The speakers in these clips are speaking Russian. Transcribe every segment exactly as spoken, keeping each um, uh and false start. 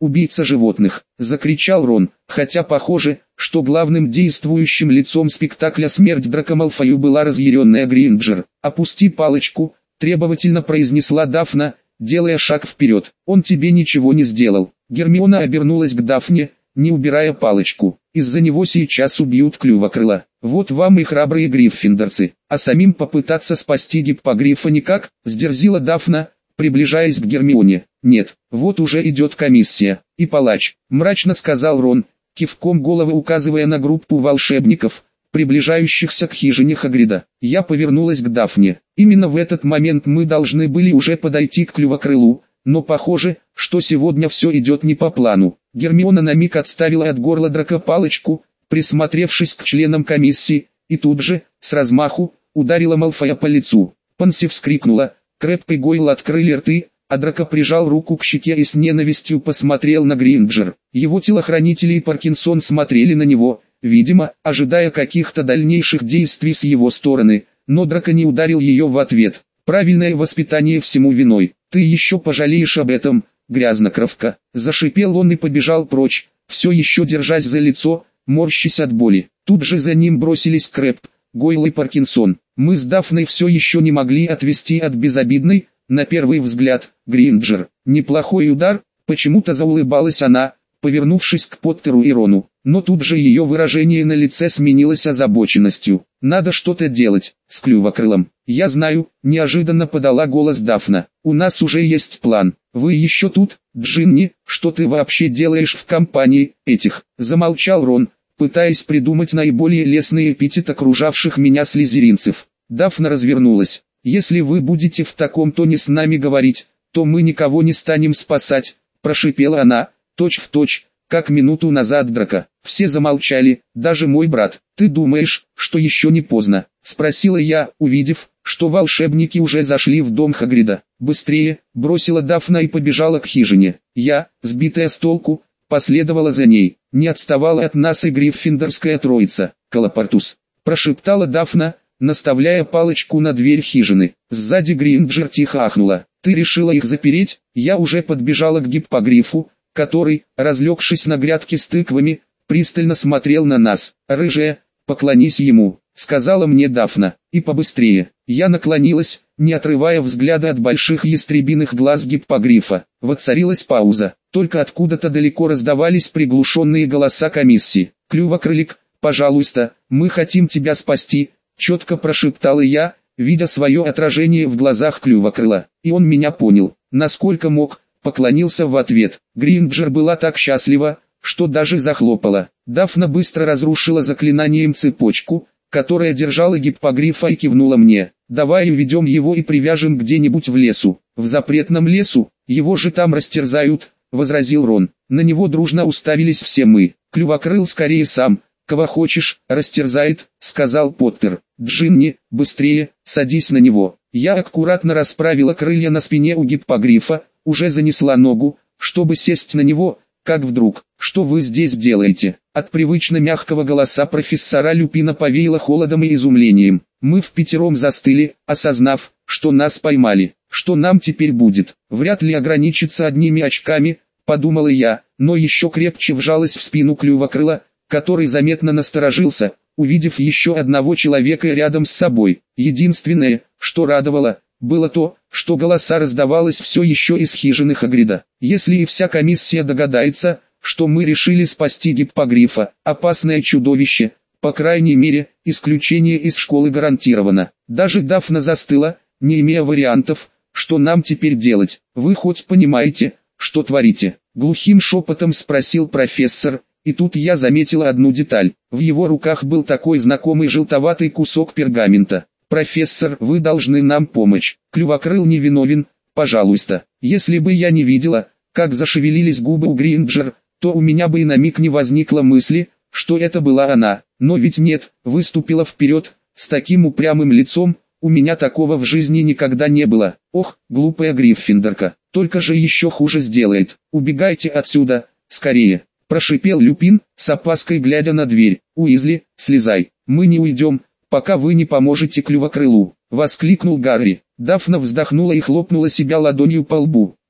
убийца животных!» — закричал Рон, хотя похоже, что главным действующим лицом спектакля «Смерть Драко Малфою» была разъяренная Гринджер. «Опусти палочку», — требовательно произнесла Дафна, делая шаг вперед. «Он тебе ничего не сделал». Гермиона обернулась к Дафне, не убирая палочку. «Из-за него сейчас убьют Клювокрыла. Вот вам и храбрые гриффиндорцы. А самим попытаться спасти Гиппогрифа никак?» — сдерзила Дафна, приближаясь к Гермионе. «Нет, вот уже идет комиссия. И палач», — мрачно сказал Рон, кивком головы указывая на группу волшебников, приближающихся к хижине Хагрида. Я повернулась к Дафне. Именно в этот момент мы должны были уже подойти к Клювокрылу, но похоже, что сегодня все идет не по плану. Гермиона на миг отставила от горла Драко палочку, присмотревшись к членам комиссии, и тут же, с размаху, ударила Малфоя по лицу. Панси вскрикнула, Крэб и Гойл открыли рты, а Драко прижал руку к щеке и с ненавистью посмотрел на Гринджер. Его телохранители и Паркинсон смотрели на него, видимо, ожидая каких-то дальнейших действий с его стороны, но Драко не ударил ее в ответ. «Правильное воспитание всему виной. Ты еще пожалеешь об этом, грязнокровка!» Зашипел он и побежал прочь, все еще держась за лицо, морщась от боли. Тут же за ним бросились Крэб, Гойл и Паркинсон. Мы с Дафной все еще не могли отвести от безобидной, на первый взгляд, Гринджер. «Неплохой удар», почему-то заулыбалась она, повернувшись к Поттеру и Рону. Но тут же ее выражение на лице сменилось озабоченностью. «Надо что-то делать с Клювокрылом». «Я знаю», — неожиданно подала голос Дафна. «У нас уже есть план. Вы еще тут, Джинни? Что ты вообще делаешь в компании этих?» Замолчал Рон, пытаясь придумать наиболее лестный эпитет окружавших меня слизеринцев. Дафна развернулась. «Если вы будете в таком тоне с нами говорить, то мы никого не станем спасать», — прошипела она, точь в точь, как минуту назад Драко. Все замолчали, даже мой брат. «Ты думаешь, что еще не поздно?» — спросила я, увидев, что волшебники уже зашли в дом Хагрида. «Быстрее!» — бросила Дафна и побежала к хижине. Я, сбитая с толку, последовала за ней. Не отставала от нас и гриффиндорская троица. «Колопортус!» — прошептала Дафна, наставляя палочку на дверь хижины. Сзади Гринджер тихо ахнула. «Ты решила их запереть?» Я уже подбежала к Гиппогрифу, который, разлегшись на грядке с тыквами, пристально смотрел на нас. «Рыжая, поклонись ему», — сказала мне Дафна, — «и побыстрее». Я наклонилась, не отрывая взгляда от больших ястребиных глаз Гиппогрифа. Воцарилась пауза. Только откуда-то далеко раздавались приглушенные голоса комиссии. «Клювокрылик, пожалуйста, мы хотим тебя спасти», — четко прошептала я, видя свое отражение в глазах Клювокрыла. И он меня понял. Насколько мог, поклонился в ответ. Гринджер была так счастлива, что даже захлопала. Дафна быстро разрушила заклинанием цепочку, которая держала Гиппогрифа, и кивнула мне. «Давай уведем его и привяжем где-нибудь в лесу». «В запретном лесу? Его же там растерзают», — возразил Рон. На него дружно уставились все мы. «Клювокрыл скорее сам, кого хочешь, растерзает», — сказал Поттер. «Джинни, быстрее, садись на него». Я аккуратно расправила крылья на спине у Гиппогрифа, уже занесла ногу, чтобы сесть на него, как вдруг: «Что вы здесь делаете?» От привычно мягкого голоса профессора Люпина повеяло холодом и изумлением. Мы впятером застыли, осознав, что нас поймали. Что нам теперь будет? Вряд ли ограничиться одними очками, подумала я, но еще крепче вжалась в спину Клювокрыла, который заметно насторожился, увидев еще одного человека рядом с собой. Единственное, что радовало, было то, что голоса раздавалось все еще из хижины Хагрида. Если и вся комиссия догадается, что мы решили спасти Гиппогрифа, опасное чудовище, по крайней мере, исключение из школы гарантировано. Даже Дафна застыла, не имея вариантов, что нам теперь делать. «Вы хоть понимаете, что творите?» — глухим шепотом спросил профессор. И тут я заметила одну деталь. В его руках был такой знакомый желтоватый кусок пергамента. «Профессор, вы должны нам помочь. Клювокрыл невиновен, пожалуйста». Если бы я не видела, как зашевелились губы у Гринджер, то у меня бы и на миг не возникло мысли, что это была она. Но ведь нет, выступила вперед, с таким упрямым лицом, у меня такого в жизни никогда не было. «Ох, глупая Гриффиндорка, только же еще хуже сделает. Убегайте отсюда, скорее», — прошипел Люпин, с опаской глядя на дверь. «Уизли, слезай, мы не уйдем, пока вы не поможете Клювокрылу», — воскликнул Гарри. Дафна вздохнула и хлопнула себя ладонью по лбу.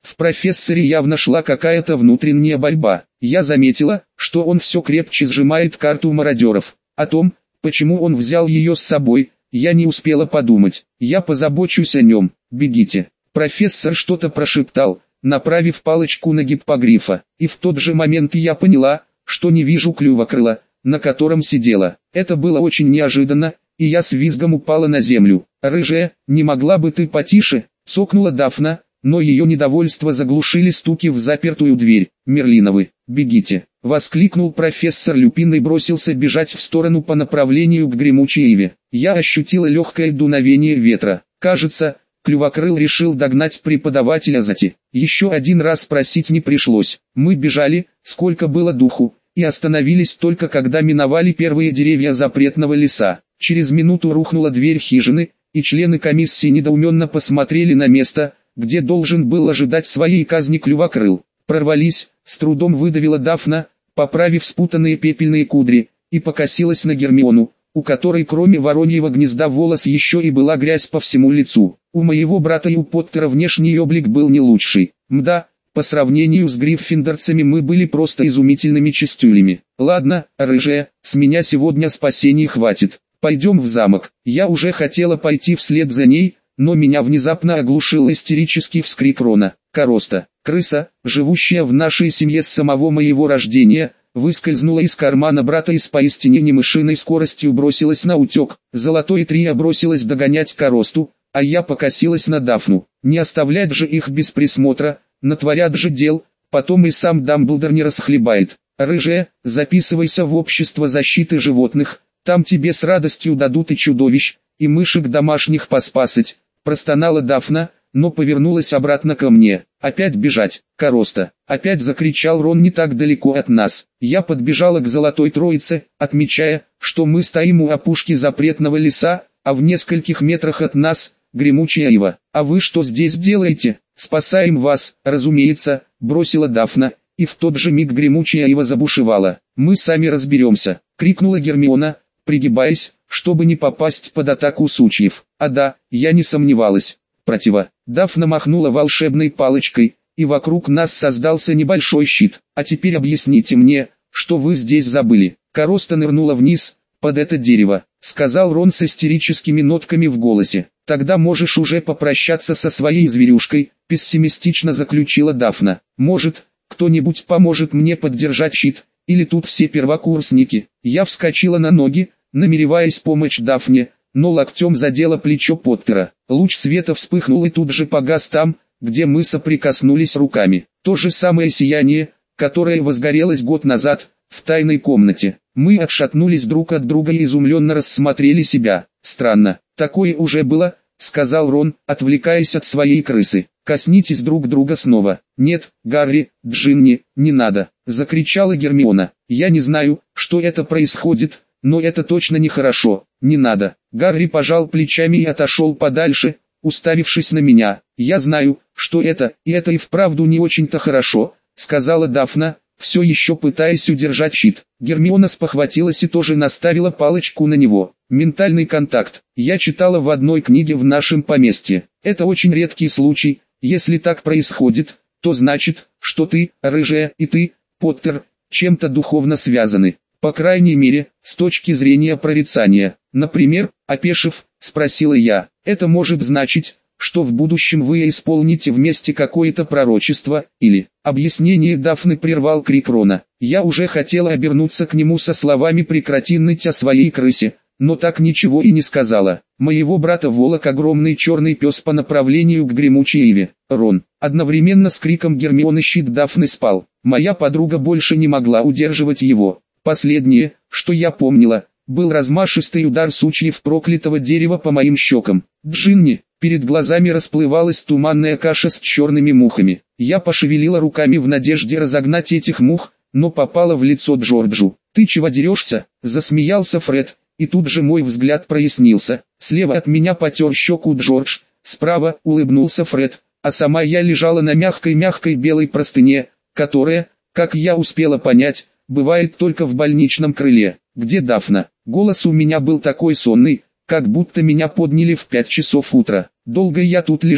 В профессоре явно шла какая-то внутренняя борьба. Я заметила, что он все крепче сжимает карту мародеров. О том, почему он взял ее с собой, я не успела подумать. Я позабочусь о нем, бегите. Профессор что-то прошептал, направив палочку на гиппогрифа. И в тот же момент я поняла, что не вижу клювокрыла, на котором сидела. Это было очень неожиданно, и я с визгом упала на землю. «Рыжая, не могла бы ты потише?» — цокнула Дафна, но ее недовольство заглушили стуки в запертую дверь. «Мерлиновы, бегите!» — воскликнул профессор Люпин и бросился бежать в сторону по направлению к гремучей иве. Я ощутила легкое дуновение ветра. Кажется, Клювокрыл решил догнать преподавателя Зати. Еще один раз спросить не пришлось. Мы бежали, сколько было духу, и остановились только когда миновали первые деревья запретного леса. Через минуту рухнула дверь хижины, и члены комиссии недоуменно посмотрели на место, где должен был ожидать своей казни Клювокрыл. «Прорвались», — с трудом выдавила Дафна, поправив спутанные пепельные кудри, и покосилась на Гермиону, у которой кроме вороньего гнезда волос еще и была грязь по всему лицу. У моего брата и у Поттера внешний облик был не лучший. Мда, по сравнению с гриффиндорцами мы были просто изумительными чистюлями. «Ладно, рыжая, с меня сегодня спасений хватит. Пойдем в замок». Я уже хотела пойти вслед за ней, но меня внезапно оглушил истерический вскрик Рона. Короста, крыса, живущая в нашей семье с самого моего рождения, выскользнула из кармана брата и с поистине немышиной скоростью бросилась на утек. Золотой Трия бросилась догонять Коросту, а я покосилась на Дафну. Не оставлять же их без присмотра, натворят же дел, потом и сам Дамблдор не расхлебает. «Рыжая, записывайся в общество защиты животных, там тебе с радостью дадут и чудовищ, и мышек домашних поспасать», — простонала Дафна, но повернулась обратно ко мне. «Опять бежать, Короста!» — опять закричал Рон не так далеко от нас. Я подбежала к Золотой Троице, отмечая, что мы стоим у опушки запретного леса, а в нескольких метрах от нас — гремучая ива. «А вы что здесь делаете?» «Спасаем вас, разумеется», — бросила Дафна, и в тот же миг гремучая ива забушевала. «Мы сами разберемся», — крикнула Гермиона, пригибаясь, чтобы не попасть под атаку сучьев. «А да, я не сомневалась». Противо. Дафна махнула волшебной палочкой, и вокруг нас создался небольшой щит. «А теперь объясните мне, что вы здесь забыли». Короста нырнула вниз, под это дерево, сказал Рон с истерическими нотками в голосе. «Тогда можешь уже попрощаться со своей зверюшкой», пессимистично заключила Дафна. «Может, кто-нибудь поможет мне поддержать щит, или тут все первокурсники?» Я вскочила на ноги, намереваясь помочь Дафне, но локтем задела плечо Поттера. Луч света вспыхнул и тут же погас там, где мы соприкоснулись руками. То же самое сияние, которое возгорелось год назад, в тайной комнате. Мы отшатнулись друг от друга и изумленно рассмотрели себя. «Странно, такое уже было», — сказал Рон, отвлекаясь от своей крысы. «Коснитесь друг друга снова». «Нет, Гарри, Джинни, не надо», — закричала Гермиона. «Я не знаю, что это происходит, но это точно нехорошо, не надо». Гарри пожал плечами и отошел подальше, уставившись на меня. «Я знаю, что это, и это и вправду не очень-то хорошо», — сказала Дафна, все еще пытаясь удержать щит. Гермиона спохватилась и тоже наставила палочку на него. «Ментальный контакт. Я читала в одной книге в нашем поместье. Это очень редкий случай. Если так происходит, то значит, что ты, рыжая, и ты, Поттер, чем-то духовно связаны. По крайней мере, с точки зрения прорицания. Например, опешив, спросила я, это может значить, что в будущем вы исполните вместе какое-то пророчество, или...» Объяснение Дафны прервал крик Рона. Я уже хотела обернуться к нему со словами «прекрати ныть о своей крысе», но так ничего и не сказала. Моего брата волок огромный черный пес по направлению к гремучей иве. Рон. Одновременно с криком Гермионы щит Дафны спал. Моя подруга больше не могла удерживать его. Последнее, что я помнила, был размашистый удар сучьев проклятого дерева по моим щекам. «Джинни!» Перед глазами расплывалась туманная каша с черными мухами. Я пошевелила руками в надежде разогнать этих мух, но попала в лицо Джорджу. «Ты чего дерешься?» – засмеялся Фред, и тут же мой взгляд прояснился. Слева от меня потер щеку Джордж, справа улыбнулся Фред, а сама я лежала на мягкой-мягкой белой простыне, которая, как я успела понять, бывает только в больничном крыле. «Где Дафна?» Голос у меня был такой сонный, как будто меня подняли в пять часов утра. «Долго я тут лежу?»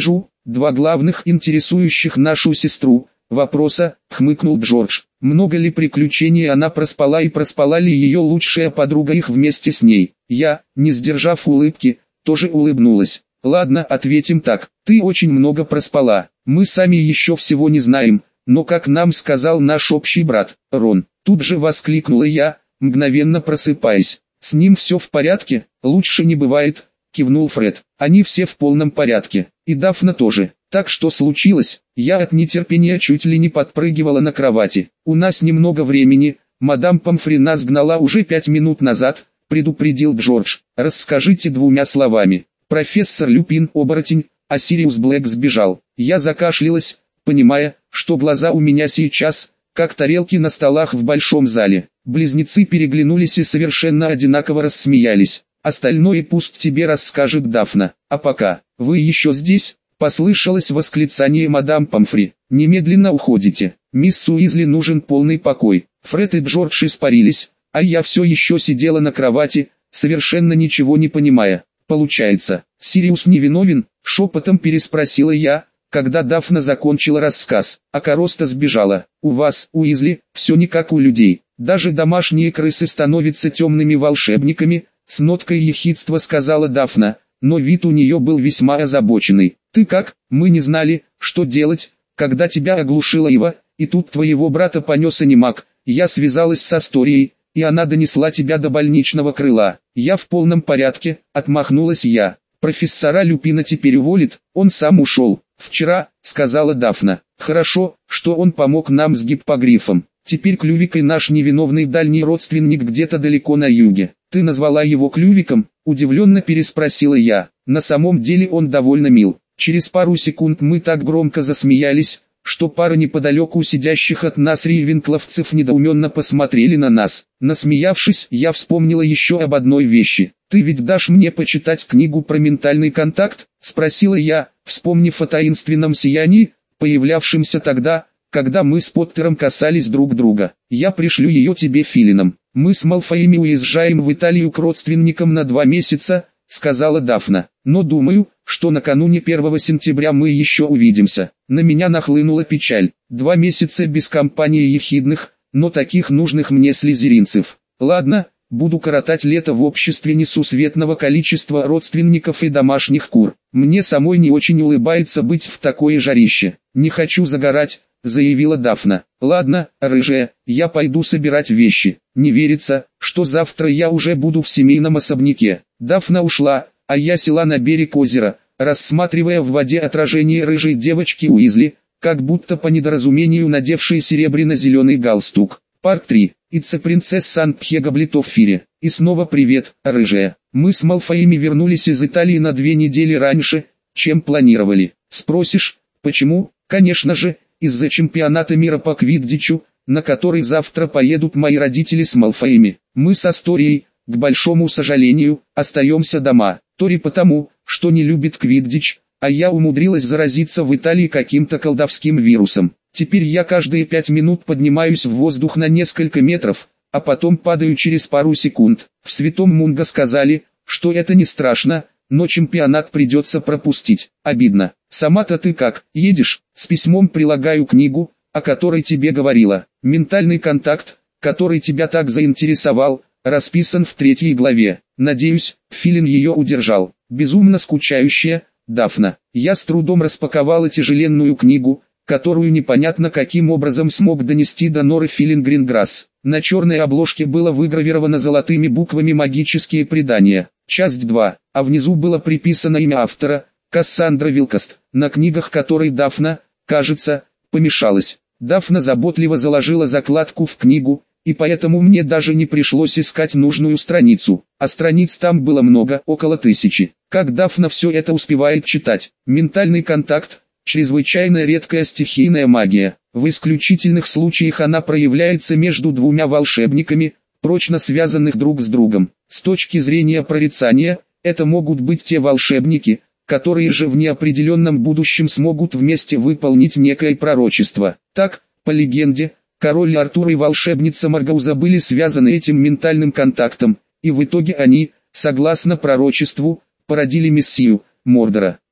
Два главных интересующих нашу сестру вопроса, хмыкнул Джордж. Много ли приключений она проспала и проспала ли ее лучшая подруга их вместе с ней? Я, не сдержав улыбки, тоже улыбнулась. Ладно, ответим так. Ты очень много проспала. Мы сами еще всего не знаем, но как нам сказал наш общий брат, Рон. Тут же воскликнула я, мгновенно просыпаясь. С ним все в порядке? Лучше не бывает, кивнул Фред. Они все в полном порядке. И Дафна тоже. Так что случилось? Я от нетерпения чуть ли не подпрыгивала на кровати. У нас немного времени, мадам Помфри нас гнала уже пять минут назад, предупредил Джордж. Расскажите двумя словами. Профессор Люпин оборотень, а Сириус Блэк сбежал. Я закашлялась, понимая, что глаза у меня сейчас, как тарелки на столах в большом зале. Близнецы переглянулись и совершенно одинаково рассмеялись. Остальное пусть тебе расскажет Дафна. А пока, вы еще здесь? Послышалось восклицание мадам Помфри. Немедленно уходите. Мисс Уизли нужен полный покой. Фред и Джордж испарились, а я все еще сидела на кровати, совершенно ничего не понимая. Получается, Сириус невиновен? Шепотом переспросила я, когда Дафна закончила рассказ. А Короста сбежала. У вас, Уизли, все не как у людей. Даже домашние крысы становятся темными волшебниками, с ноткой ехидства сказала Дафна, но вид у нее был весьма озабоченный. Ты как? Мы не знали, что делать, когда тебя оглушила Ива, и тут твоего брата понес анимак. Я связалась с Асторией, и она донесла тебя до больничного крыла. Я в полном порядке, отмахнулась я. Профессора Люпина теперь уволит, он сам ушел. Вчера, сказала Дафна. Хорошо, что он помог нам с гиппогрифом. Теперь Клювик и наш невиновный дальний родственник где-то далеко на юге. Ты назвала его Клювиком? Удивленно переспросила я. На самом деле он довольно мил. Через пару секунд мы так громко засмеялись, что пара неподалеку сидящих от нас рейвенкловцев недоуменно посмотрели на нас. Насмеявшись, я вспомнила еще об одной вещи. «Ты ведь дашь мне почитать книгу про ментальный контакт?» – спросила я, вспомнив о таинственном сиянии, появлявшемся тогда, когда мы с Поттером касались друг друга. «Я пришлю ее тебе филином. Мы с Малфоями уезжаем в Италию к родственникам на два месяца», — сказала Дафна. «Но думаю, что накануне первого сентября мы еще увидимся». На меня нахлынула печаль. Два месяца без компании ехидных, но таких нужных мне слизеринцев. Ладно, буду коротать лето в обществе несусветного количества родственников и домашних кур. Мне самой не очень улыбается быть в такое жарище. Не хочу загорать, заявила Дафна. Ладно, рыжая, я пойду собирать вещи. Не верится, что завтра я уже буду в семейном особняке. Дафна ушла, а я села на берег озера, рассматривая в воде отражение рыжей девочки Уизли, как будто по недоразумению надевшей серебряно-зеленый галстук. Парт три. It's a Princess Сан Пьего-Блитоффире. И снова привет, рыжая. Мы с Малфоями вернулись из Италии на две недели раньше, чем планировали. Спросишь, почему? Конечно же, из-за чемпионата мира по квиддичу, на который завтра поедут мои родители с Малфоями. Мы с Асторией, к большому сожалению, остаемся дома. Тори потому, что не любит квиддич, а я умудрилась заразиться в Италии каким-то колдовским вирусом. Теперь я каждые пять минут поднимаюсь в воздух на несколько метров, а потом падаю через пару секунд. В Святом Мунго сказали, что это не страшно, но чемпионат придется пропустить. Обидно. Сама-то ты как, едешь? С письмом прилагаю книгу, о которой тебе говорила. Ментальный контакт, который тебя так заинтересовал, расписан в третьей главе. Надеюсь, Филин ее удержал. Безумно скучающая Дафна. Я с трудом распаковала тяжеленную книгу, которую непонятно каким образом смог донести до Норы Филин Гринграсс. На черной обложке было выгравировано золотыми буквами «Магические предания». Часть два, а внизу было приписано имя автора, Кассандра Вилкост, на книгах которой Дафна, кажется, помешалась. Дафна заботливо заложила закладку в книгу, и поэтому мне даже не пришлось искать нужную страницу, а страниц там было много, около тысячи. Как Дафна все это успевает читать? Ментальный контакт – чрезвычайно редкая стихийная магия. В исключительных случаях она проявляется между двумя волшебниками, прочно связанных друг с другом. С точки зрения прорицания, это могут быть те волшебники, которые же в неопределенном будущем смогут вместе выполнить некое пророчество. Так, по легенде, король Артур и волшебница Маргауза были связаны этим ментальным контактом, и в итоге они, согласно пророчеству, породили мессию, Мордора.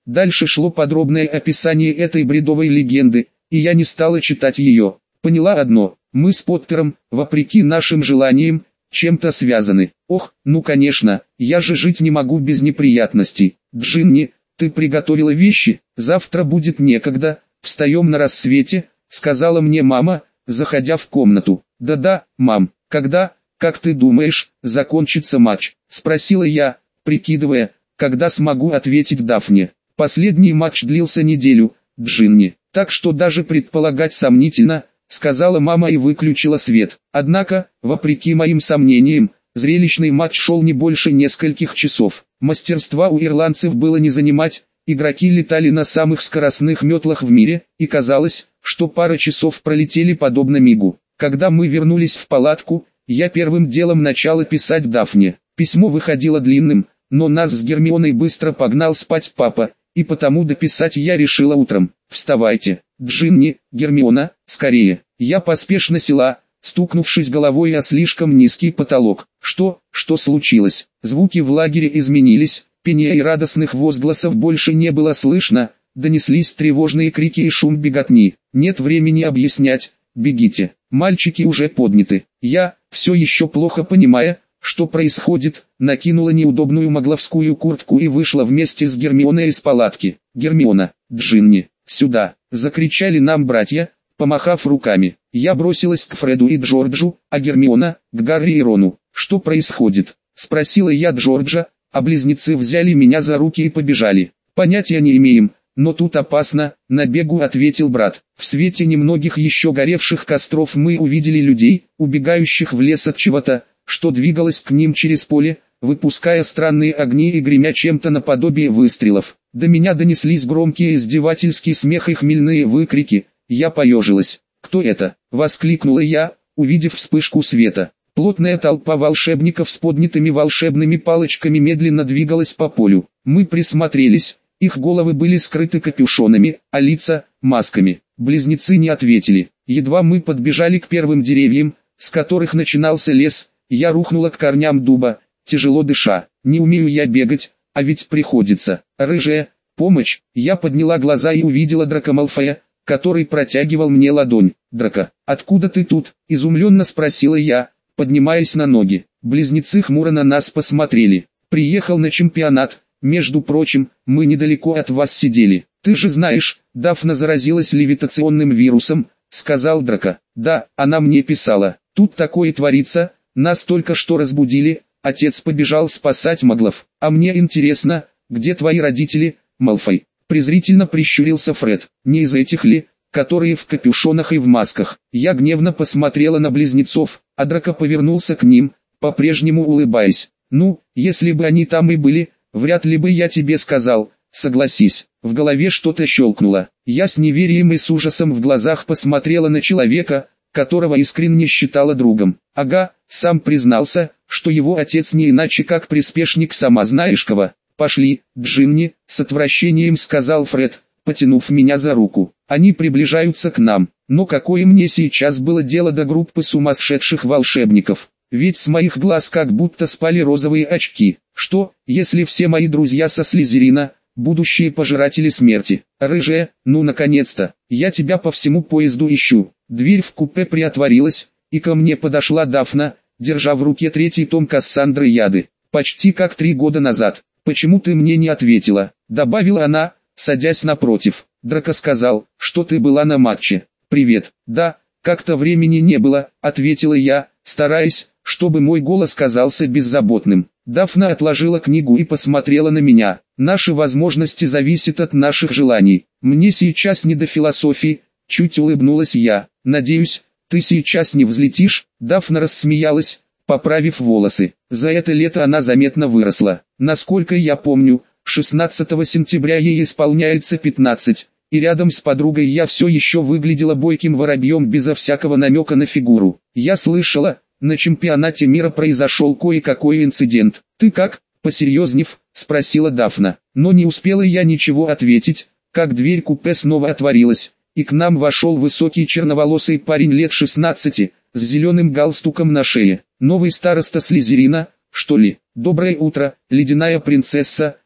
Дальше шло подробное описание этой бредовой легенды, и я не стала читать ее. Поняла одно: мы с Поттером, вопреки нашим желаниям, чем-то связаны. Ох, ну конечно, я же жить не могу без неприятностей. Джинни, ты приготовила вещи? Завтра будет некогда, встаем на рассвете, сказала мне мама, заходя в комнату. Да-да, мам, когда, как ты думаешь, закончится матч? Спросила я, прикидывая, когда смогу ответить Дафне. Последний матч длился неделю, Джинни, так что даже предполагать сомнительно, сказала мама и выключила свет. Однако, вопреки моим сомнениям, зрелищный матч шел не больше нескольких часов. Мастерства у ирландцев было не занимать, игроки летали на самых скоростных метлах в мире, и казалось, что пара часов пролетели подобно мигу. Когда мы вернулись в палатку, я первым делом начала писать Дафне. Письмо выходило длинным, но нас с Гермионой быстро погнал спать папа, и потому дописать я решила утром. «Вставайте, Джинни, Гермиона, скорее!» Я поспешно села, стукнувшись головой о слишком низкий потолок. Что, что случилось? Звуки в лагере изменились, пения и радостных возгласов больше не было слышно, донеслись тревожные крики и шум беготни. Нет времени объяснять, бегите, мальчики уже подняты. Я, все еще плохо понимая, что происходит, накинула неудобную магловскую куртку и вышла вместе с Гермионой из палатки. «Гермиона, Джинни, сюда!» — закричали нам братья, помахав руками. Я бросилась к Фреду и Джорджу, а Гермиона — к Гарри и Рону. «Что происходит?» — спросила я Джорджа, а близнецы взяли меня за руки и побежали. «Понятия не имеем, но тут опасно», — на бегу ответил брат. В свете немногих еще горевших костров мы увидели людей, убегающих в лес от чего-то, что двигалось к ним через поле, выпуская странные огни и гремя чем-то наподобие выстрелов. До меня донеслись громкие издевательский смех и хмельные выкрики. Я поежилась. «Кто это?» — воскликнула я, увидев вспышку света. Плотная толпа волшебников с поднятыми волшебными палочками медленно двигалась по полю. Мы присмотрелись, их головы были скрыты капюшонами, а лица — масками. Близнецы не ответили. Едва мы подбежали к первым деревьям, с которых начинался лес, я рухнула к корням дуба, тяжело дыша. Не умею я бегать, а ведь приходится. «Рыжая, помощь!» Я подняла глаза и увидела Драко Малфоя, который протягивал мне ладонь. «Драко, откуда ты тут?» — изумленно спросила я, поднимаясь на ноги. Близнецы хмуро на нас посмотрели. «Приехал на чемпионат, между прочим, мы недалеко от вас сидели. Ты же знаешь, Дафна заразилась левитационным вирусом», — сказал Драко. «Да, она мне писала. Тут такое творится, нас только что разбудили, отец побежал спасать маглов. А мне интересно, где твои родители, Малфой?» Презрительно прищурился Фред. «Не из этих ли, которые в капюшонах и в масках?» Я гневно посмотрела на близнецов, а Драко повернулся к ним, по-прежнему улыбаясь. «Ну, если бы они там и были, вряд ли бы я тебе сказал, согласись». В голове что-то щелкнуло. Я с неверием и с ужасом в глазах посмотрела на человека, которого искренне считала другом. Ага, сам признался, что его отец не иначе как приспешник сама знаешь кого. «Пошли, Джинни», — с отвращением сказал Фред, потянув меня за руку. «Они приближаются к нам, но какое мне сейчас было дело до группы сумасшедших волшебников? Ведь с моих глаз как будто спали розовые очки. Что, если все мои друзья со Слизерина, будущие пожиратели смерти? Рыжая, ну наконец-то, я тебя по всему поезду ищу». Дверь в купе приотворилась, и ко мне подошла Дафна, держа в руке третий том Кассандры Яды. «Почти как три года назад. Почему ты мне не ответила?» — добавила она, садясь напротив. «Драко сказал, что ты была на матче». «Привет». «Да, как-то времени не было», — ответила я, стараясь, чтобы мой голос казался беззаботным. Дафна отложила книгу и посмотрела на меня. «Наши возможности зависят от наших желаний. Мне сейчас не до философии», — чуть улыбнулась я. «Надеюсь, ты сейчас не взлетишь?» Дафна рассмеялась, поправив волосы. За это лето она заметно выросла. Насколько я помню, шестнадцатого сентября ей исполняется пятнадцать, и рядом с подругой я все еще выглядела бойким воробьем безо всякого намека на фигуру. «Я слышала, на чемпионате мира произошел кое-какой инцидент. Ты как?» — посерьезнев, спросила Дафна. Но не успела я ничего ответить, как дверь купе снова отворилась, и к нам вошел высокий черноволосый парень лет шестнадцати, с зеленым галстуком на шее. «Новый староста Слизерина, что ли?» «Доброе утро, ледяная принцесса»,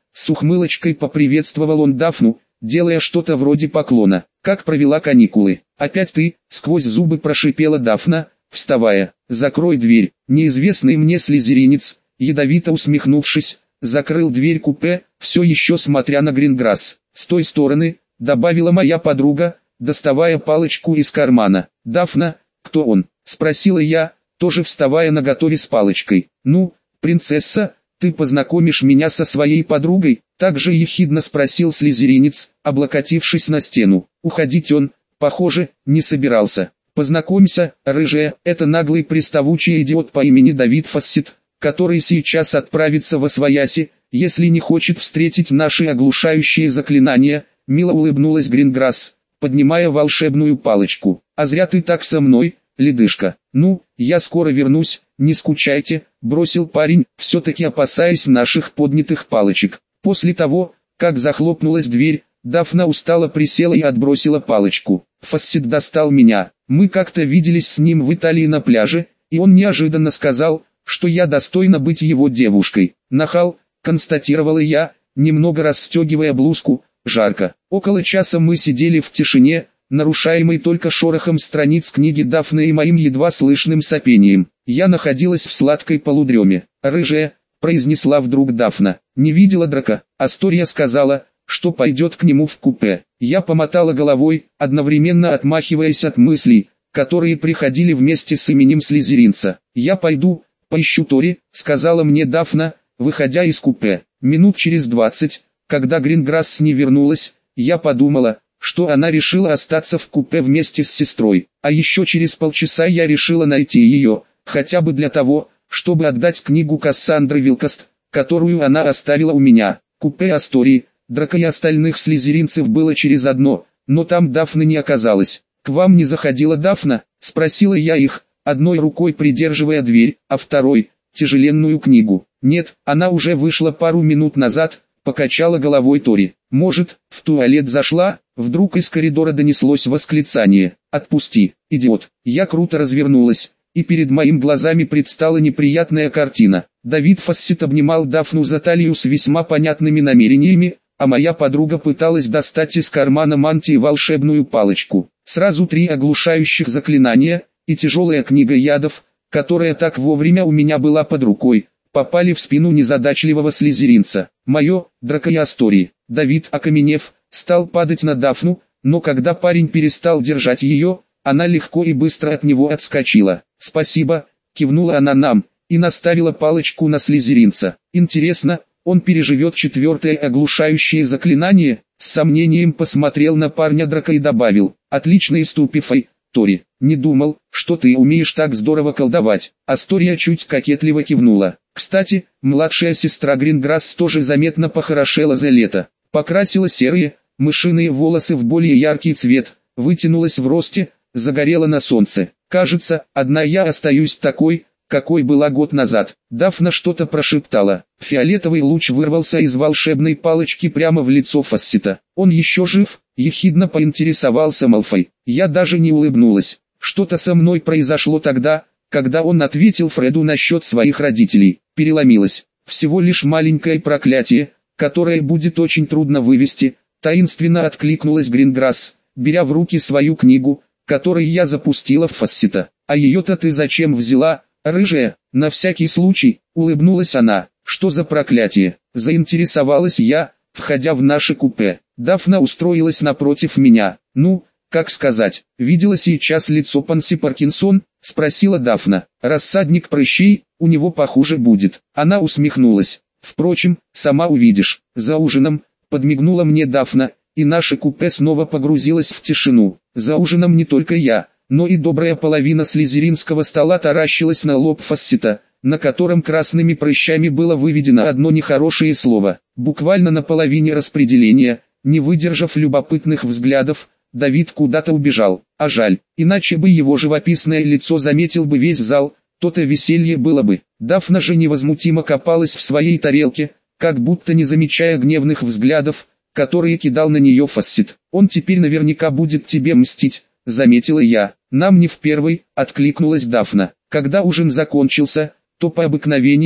С ухмылочкой поприветствовал он Дафну, делая что-то вроде поклона. «Как провела каникулы?» «Опять ты?» — сквозь зубы прошипела Дафна, вставая. «Закрой дверь». Неизвестный мне слизеринец, ядовито усмехнувшись, закрыл дверь купе, все еще смотря на Гринграсс. «С той стороны», — добавила моя подруга, доставая палочку из кармана. «Дафна, кто он?» — спросила я, тоже вставая наготове с палочкой. «Ну, принцесса, ты познакомишь меня со своей подругой?» — также ехидно спросил слизеринец, облокотившись на стену. Уходить он, похоже, не собирался. «Познакомься, рыжая, это наглый приставучий идиот по имени Давид Фассет, который сейчас отправится во свояси, если не хочет встретить наши оглушающие заклинания», — мило улыбнулась Гринграсс, поднимая волшебную палочку. «А зря ты так со мной, ледышка». «Ну, я скоро вернусь, не скучайте», — бросил парень, все-таки опасаясь наших поднятых палочек. После того, как захлопнулась дверь, Дафна устало присела и отбросила палочку. Фассет достал меня. Мы как-то виделись с ним в Италии на пляже, и он неожиданно сказал, что я достойна быть его девушкой. «Нахал», — констатировала я, немного расстегивая блузку. Жарко. Около часа мы сидели в тишине, нарушаемой только шорохом страниц книги Дафны и моим едва слышным сопением. Я находилась в сладкой полудреме. «Рыжая», — произнесла вдруг Дафна, — «не видела Драка?» Астория сказала, что пойдет к нему в купе. Я помотала головой, одновременно отмахиваясь от мыслей, которые приходили вместе с именем слизеринца. «Я пойду, поищу Тори», — сказала мне Дафна, выходя из купе. Минут через двадцать, когда Гринграсс не вернулась, я подумала, что она решила остаться в купе вместе с сестрой. А еще через полчаса я решила найти ее, хотя бы для того, чтобы отдать книгу Кассандры Вилкост, которую она оставила у меня. Купе Астории, Драка и остальных слизеринцев было через одно, но там Дафны не оказалось. «К вам не заходила Дафна?» — спросила я их, одной рукой придерживая дверь, а второй — тяжеленную книгу. «Нет, она уже вышла пару минут назад», — покачала головой Тори. «Может, в туалет зашла?» Вдруг из коридора донеслось восклицание. «Отпусти, идиот!» Я круто развернулась, и перед моими глазами предстала неприятная картина. Давид Фассет обнимал Дафну за талию с весьма понятными намерениями, а моя подруга пыталась достать из кармана мантии волшебную палочку. Сразу три оглушающих заклинания, и тяжелая книга ядов, которая так вовремя у меня была под рукой, попали в спину незадачливого слизеринца. Мое, Драка и Астории. Давид, окаменев, стал падать на Дафну, но когда парень перестал держать ее, она легко и быстро от него отскочила. «Спасибо», — кивнула она нам, и наставила палочку на слизеринца. «Интересно, он переживет четвертое оглушающее заклинание?» С сомнением посмотрел на парня Драка и добавил: «Отличный ступифай, Тори. Не думал, что ты умеешь так здорово колдовать». Астория чуть кокетливо кивнула. Кстати, младшая сестра Гринграсс тоже заметно похорошела за лето. Покрасила серые, мышиные волосы в более яркий цвет, вытянулась в росте, загорела на солнце. «Кажется, одна я остаюсь такой, какой была год назад». Дафна что-то прошептала. Фиолетовый луч вырвался из волшебной палочки прямо в лицо Фассета. «Он еще жив?» — ехидно поинтересовался Малфой. Я даже не улыбнулась. Что-то со мной произошло тогда, когда он ответил Фреду насчет своих родителей. Переломилось. Всего лишь маленькое проклятие, которое будет очень трудно вывести. Таинственно откликнулась Гринграсс, беря в руки свою книгу, которую я запустила в Фассета. «А ее-то ты зачем взяла, рыжая?» «На всякий случай», — улыбнулась она. «Что за проклятие?» — заинтересовалась я, входя в наше купе. Дафна устроилась напротив меня. «Ну, как сказать, видела сейчас лицо Панси Паркинсон?» — спросила Дафна. «Рассадник прыщей, у него похуже будет». Она усмехнулась. «Впрочем, сама увидишь». За ужином подмигнула мне Дафна, и наше купе снова погрузилось в тишину. За ужином не только я, но и добрая половина слизеринского стола таращилась на лоб Фассета, на котором красными прыщами было выведено одно нехорошее слово. Буквально на половине распределения, не выдержав любопытных взглядов, Давид куда-то убежал. А жаль, иначе бы его живописное лицо заметил бы весь зал, то-то веселье было бы. Дафна же невозмутимо копалась в своей тарелке, как будто не замечая гневных взглядов, которые кидал на нее Фассет. «Он теперь наверняка будет тебе мстить», — заметила я. «Нам не в первый», — откликнулась Дафна. Когда ужин закончился, то по обыкновению,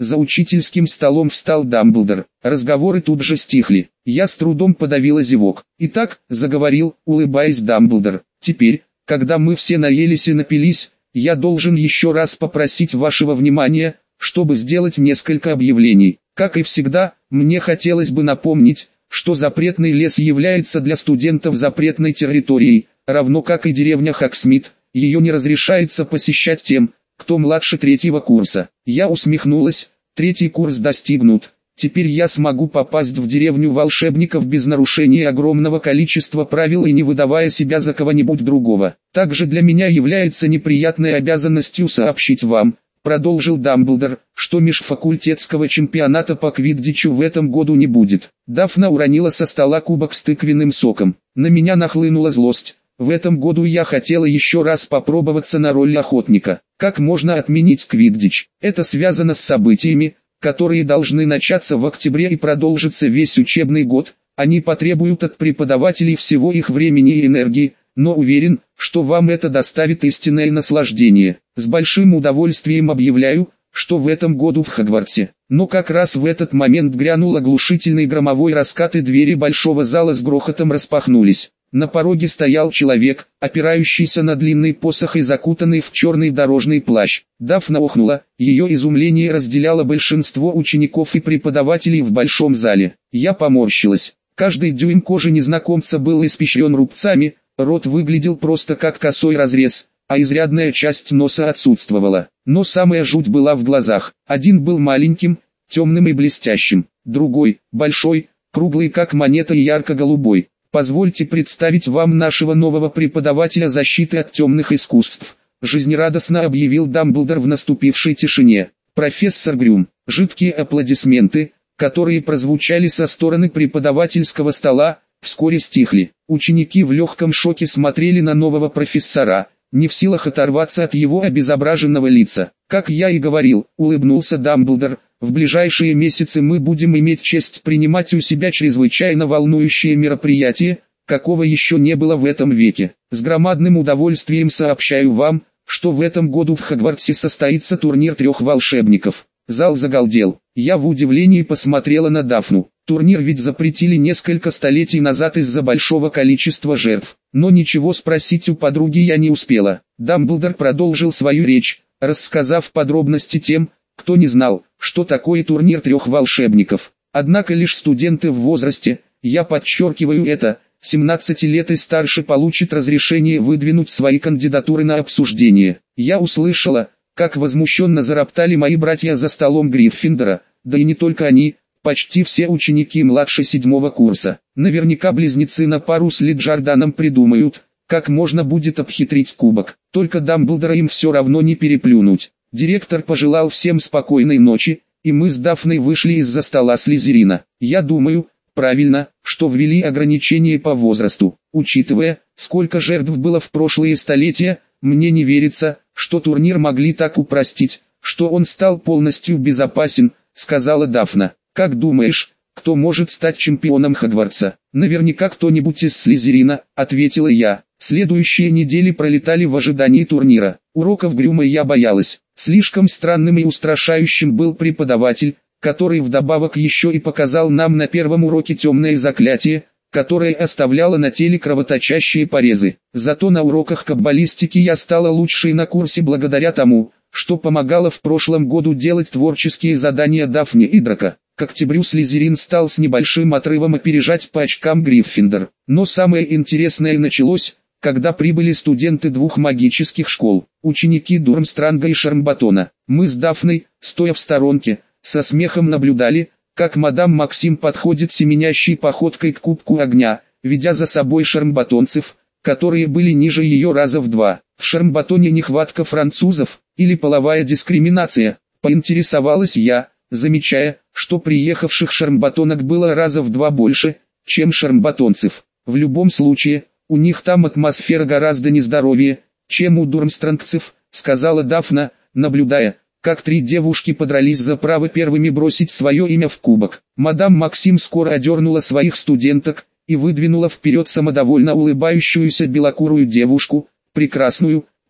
За учительским столом встал Дамблдор. Разговоры тут же стихли. Я с трудом подавила зевок. «Итак», — заговорил, улыбаясь Дамблдор, — «теперь, когда мы все наелись и напились, я должен еще раз попросить вашего внимания, чтобы сделать несколько объявлений. Как и всегда, мне хотелось бы напомнить, что запретный лес является для студентов запретной территорией, равно как и деревня Хоксмит. Ее не разрешается посещать тем, кто младше третьего курса». Я усмехнулась. Третий курс достигнут. Теперь я смогу попасть в деревню волшебников без нарушения огромного количества правил и не выдавая себя за кого-нибудь другого. Также для меня является неприятной обязанностью сообщить вам, продолжил Дамблдор, что межфакультетского чемпионата по квиддичу в этом году не будет. Дафна уронила со стола кубок с тыквенным соком. На меня нахлынула злость. В этом году я хотела еще раз попробоваться на роль охотника. Как можно отменить квиддич? Это связано с событиями, которые должны начаться в октябре и продолжиться весь учебный год. Они потребуют от преподавателей всего их времени и энергии, но уверен, что вам это доставит истинное наслаждение. С большим удовольствием объявляю, что в этом году в Хогвартсе. Но как раз в этот момент грянул оглушительный громовой раскат, и двери большого зала с грохотом распахнулись. На пороге стоял человек, опирающийся на длинный посох и закутанный в черный дорожный плащ. Дафна охнула, ее изумление разделяло большинство учеников и преподавателей в большом зале. Я поморщилась. Каждый дюйм кожи незнакомца был испещрен рубцами, рот выглядел просто как косой разрез, а изрядная часть носа отсутствовала. Но самая жуть была в глазах. Один был маленьким, темным и блестящим, другой – большой, круглый как монета и ярко-голубой. «Позвольте представить вам нашего нового преподавателя защиты от темных искусств», жизнерадостно объявил Дамблдор в наступившей тишине. «Профессор Грюм». Жидкие аплодисменты, которые прозвучали со стороны преподавательского стола, вскоре стихли. Ученики в легком шоке смотрели на нового профессора, не в силах оторваться от его обезображенного лица. «Как я и говорил», — улыбнулся Дамблдор, — «в ближайшие месяцы мы будем иметь честь принимать у себя чрезвычайно волнующее мероприятие, какого еще не было в этом веке. С громадным удовольствием сообщаю вам, что в этом году в Хогвартсе состоится турнир трех волшебников». Зал загалдел. Я в удивлении посмотрела на Дафну. Турнир ведь запретили несколько столетий назад из-за большого количества жертв. Но ничего спросить у подруги я не успела. Дамблдор продолжил свою речь, рассказав подробности тем, кто не знал, что такое турнир трех волшебников. Однако лишь студенты в возрасте, я подчеркиваю это, семнадцати лет и старше получат разрешение выдвинуть свои кандидатуры на обсуждение. Я услышала, как возмущенно зароптали мои братья за столом Гриффиндора, да и не только они, почти все ученики младше седьмого курса. Наверняка близнецы на пару с Лиджорданом придумают, как можно будет обхитрить кубок. Только Дамблдора им все равно не переплюнуть. Директор пожелал всем спокойной ночи, и мы с Дафной вышли из-за стола Слизерина. Я думаю, правильно, что ввели ограничения по возрасту. Учитывая, сколько жертв было в прошлые столетия, мне не верится, что турнир могли так упростить, что он стал полностью безопасен, сказала Дафна. «Как думаешь, кто может стать чемпионом Хогвартса?» «Наверняка кто-нибудь из Слизерина», — ответила я. Следующие недели пролетали в ожидании турнира. Уроков Грюма я боялась. Слишком странным и устрашающим был преподаватель, который вдобавок еще и показал нам на первом уроке темное заклятие, которое оставляло на теле кровоточащие порезы. Зато на уроках каббалистики я стала лучшей на курсе благодаря тому, что помогала в прошлом году делать творческие задания Дафне и Драко. К октябрю Слизерин стал с небольшим отрывом опережать по очкам Гриффиндор. Но самое интересное началось, когда прибыли студенты двух магических школ, ученики Дурмстранга и Шармбатона. Мы с Дафной, стоя в сторонке, со смехом наблюдали, как мадам Максим подходит семенящей походкой к кубку огня, ведя за собой шармбатонцев, которые были ниже ее раза в два. В Шармбатоне нехватка французов, или половая дискриминация, поинтересовалась я, замечая, что приехавших шармбатонок было раза в два больше, чем шармбатонцев. В любом случае, у них там атмосфера гораздо нездоровее, чем у дурмстрангцев, сказала Дафна, наблюдая, как три девушки подрались за право первыми бросить свое имя в кубок. Мадам Максим скоро одернула своих студенток и выдвинула вперед самодовольно улыбающуюся белокурую девушку, прекрасную,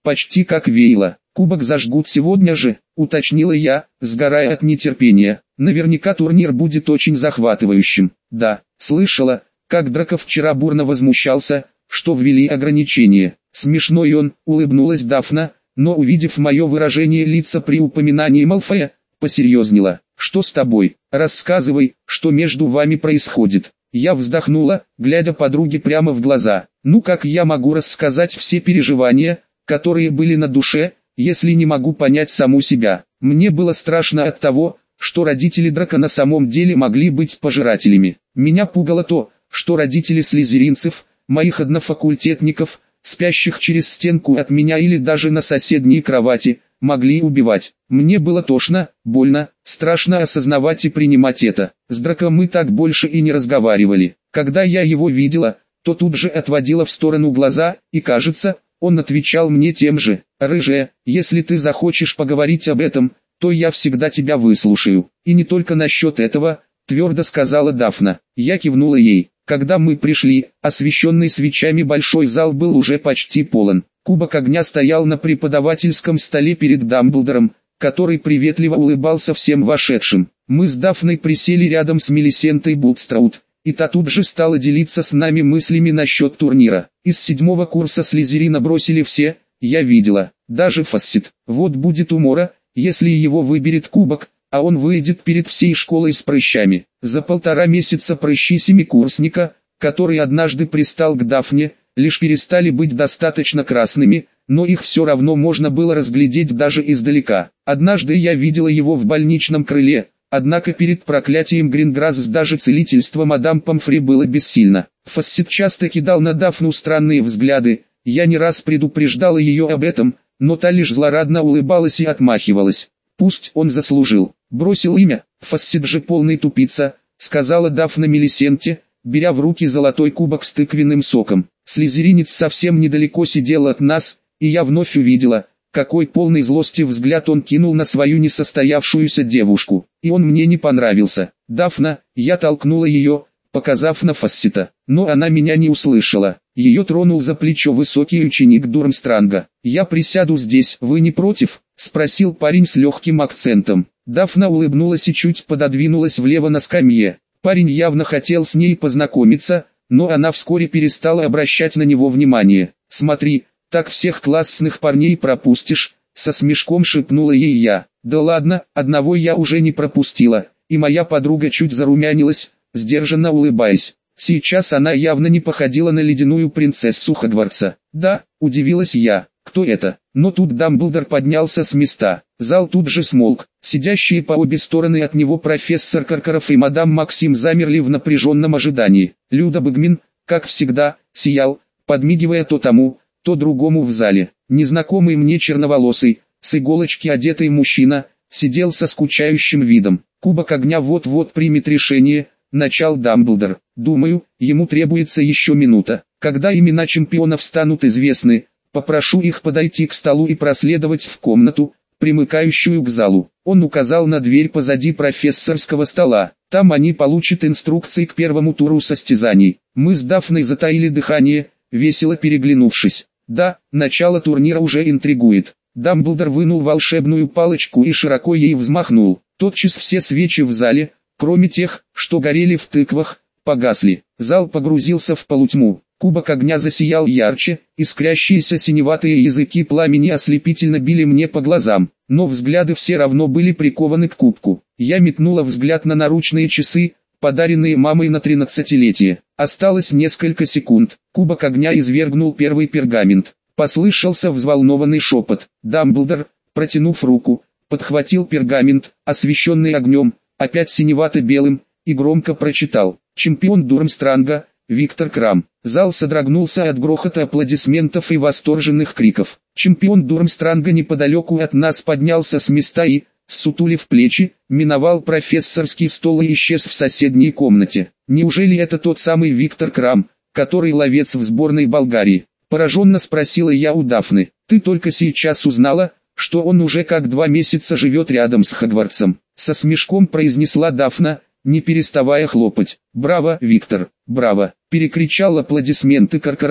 почти как веяло. «Кубок зажгут сегодня же», — уточнила я, сгорая от нетерпения. «Наверняка турнир будет очень захватывающим». «Да, слышала, как Драко вчера бурно возмущался, что ввели ограничения». «Смешной он», — улыбнулась Дафна, но увидев мое выражение лица при упоминании Малфоя, посерьезнела. «Что с тобой? Рассказывай, что между вами происходит». Я вздохнула, глядя подруге прямо в глаза. «Ну как я могу рассказать все переживания, которые были на душе, если не могу понять саму себя? Мне было страшно от того, что родители Драко на самом деле могли быть пожирателями. Меня пугало то, что родители слизеринцев, моих однофакультетников, спящих через стенку от меня или даже на соседней кровати, могли убивать. Мне было тошно, больно, страшно осознавать и принимать это. С Драко мы так больше и не разговаривали. Когда я его видела, то тут же отводила в сторону глаза, и кажется, он отвечал мне тем же. «Рыжая, если ты захочешь поговорить об этом, то я всегда тебя выслушаю». «И не только насчет этого», — твердо сказала Дафна. Я кивнула ей. Когда мы пришли, освещенный свечами большой зал был уже почти полон. Кубок огня стоял на преподавательском столе перед Дамблдором, который приветливо улыбался всем вошедшим. Мы с Дафной присели рядом с Мелисентой Булстраут, и та тут же стала делиться с нами мыслями насчет турнира. Из седьмого курса Слизерина бросили все, я видела, даже Фассет. Вот будет умора, если его выберет Кубок, а он выйдет перед всей школой с прыщами. За полтора месяца прыщи семикурсника, который однажды пристал к Дафне, лишь перестали быть достаточно красными, но их все равно можно было разглядеть даже издалека. Однажды я видела его в больничном крыле, однако перед проклятием Гринграссс даже целительство мадам Помфри было бессильно. Фассет часто кидал на Дафну странные взгляды, я не раз предупреждала ее об этом, но та лишь злорадно улыбалась и отмахивалась. Пусть он заслужил. Бросил имя, Фассет же полный тупица, сказала Дафна Мелисенте, беря в руки золотой кубок с тыквенным соком. Слизеринец совсем недалеко сидел от нас, и я вновь увидела, какой полный злости взгляд он кинул на свою несостоявшуюся девушку. И он мне не понравился. «Дафна», я толкнула ее, показав на Фассета, но она меня не услышала. Ее тронул за плечо высокий ученик Дурмстранга. «Я присяду здесь, вы не против?» — спросил парень с легким акцентом. Дафна улыбнулась и чуть пододвинулась влево на скамье. Парень явно хотел с ней познакомиться, но она вскоре перестала обращать на него внимание. «Смотри, так всех классных парней пропустишь», — со смешком шепнула ей я. «Да ладно, одного я уже не пропустила», и моя подруга чуть зарумянилась, сдержанно улыбаясь. Сейчас она явно не походила на ледяную принцессу Хогвартса. «Да», — удивилась я, — «кто это?» Но тут Дамблдор поднялся с места. Зал тут же смолк. Сидящие по обе стороны от него профессор Каркаров и мадам Максим замерли в напряженном ожидании. Люда Бэгмин, как всегда, сиял, подмигивая то тому, то другому в зале. Незнакомый мне черноволосый, с иголочки одетый мужчина, сидел со скучающим видом. «Кубок огня вот-вот примет решение», — начал Дамблдор. «Думаю, ему требуется еще минута. Когда имена чемпионов станут известны, попрошу их подойти к столу и проследовать в комнату, примыкающую к залу». Он указал на дверь позади профессорского стола. Там они получат инструкции к первому туру состязаний. Мы с Дафной затаили дыхание, весело переглянувшись. Да, начало турнира уже интригует. Дамблдор вынул волшебную палочку и широко ей взмахнул. Тотчас все свечи в зале, кроме тех, что горели в тыквах, погасли. Зал погрузился в полутьму. Кубок огня засиял ярче, искрящиеся синеватые языки пламени ослепительно били мне по глазам, но взгляды все равно были прикованы к кубку. Я метнула взгляд на наручные часы, подаренные мамой на тринадцатилетие. Осталось несколько секунд. Кубок огня извергнул первый пергамент. Послышался взволнованный шепот. Дамблдор, протянув руку, подхватил пергамент, освещенный огнем, опять синевато-белым, и громко прочитал: «Чемпион Дурмстранга, Виктор Крам». Зал содрогнулся от грохота аплодисментов и восторженных криков. Чемпион Дурмстранга неподалеку от нас поднялся с места и, ссутулив плечи, миновал профессорский стол и исчез в соседней комнате. «Неужели это тот самый Виктор Крам, который ловец в сборной Болгарии?» Пораженно спросила я у Дафны. «Ты только сейчас узнала, что он уже как два месяца живет рядом с Хогвартсом?» Со смешком произнесла Дафна, не переставая хлопать. «Браво, Виктор, браво!» — перекричал аплодисменты Каркаров,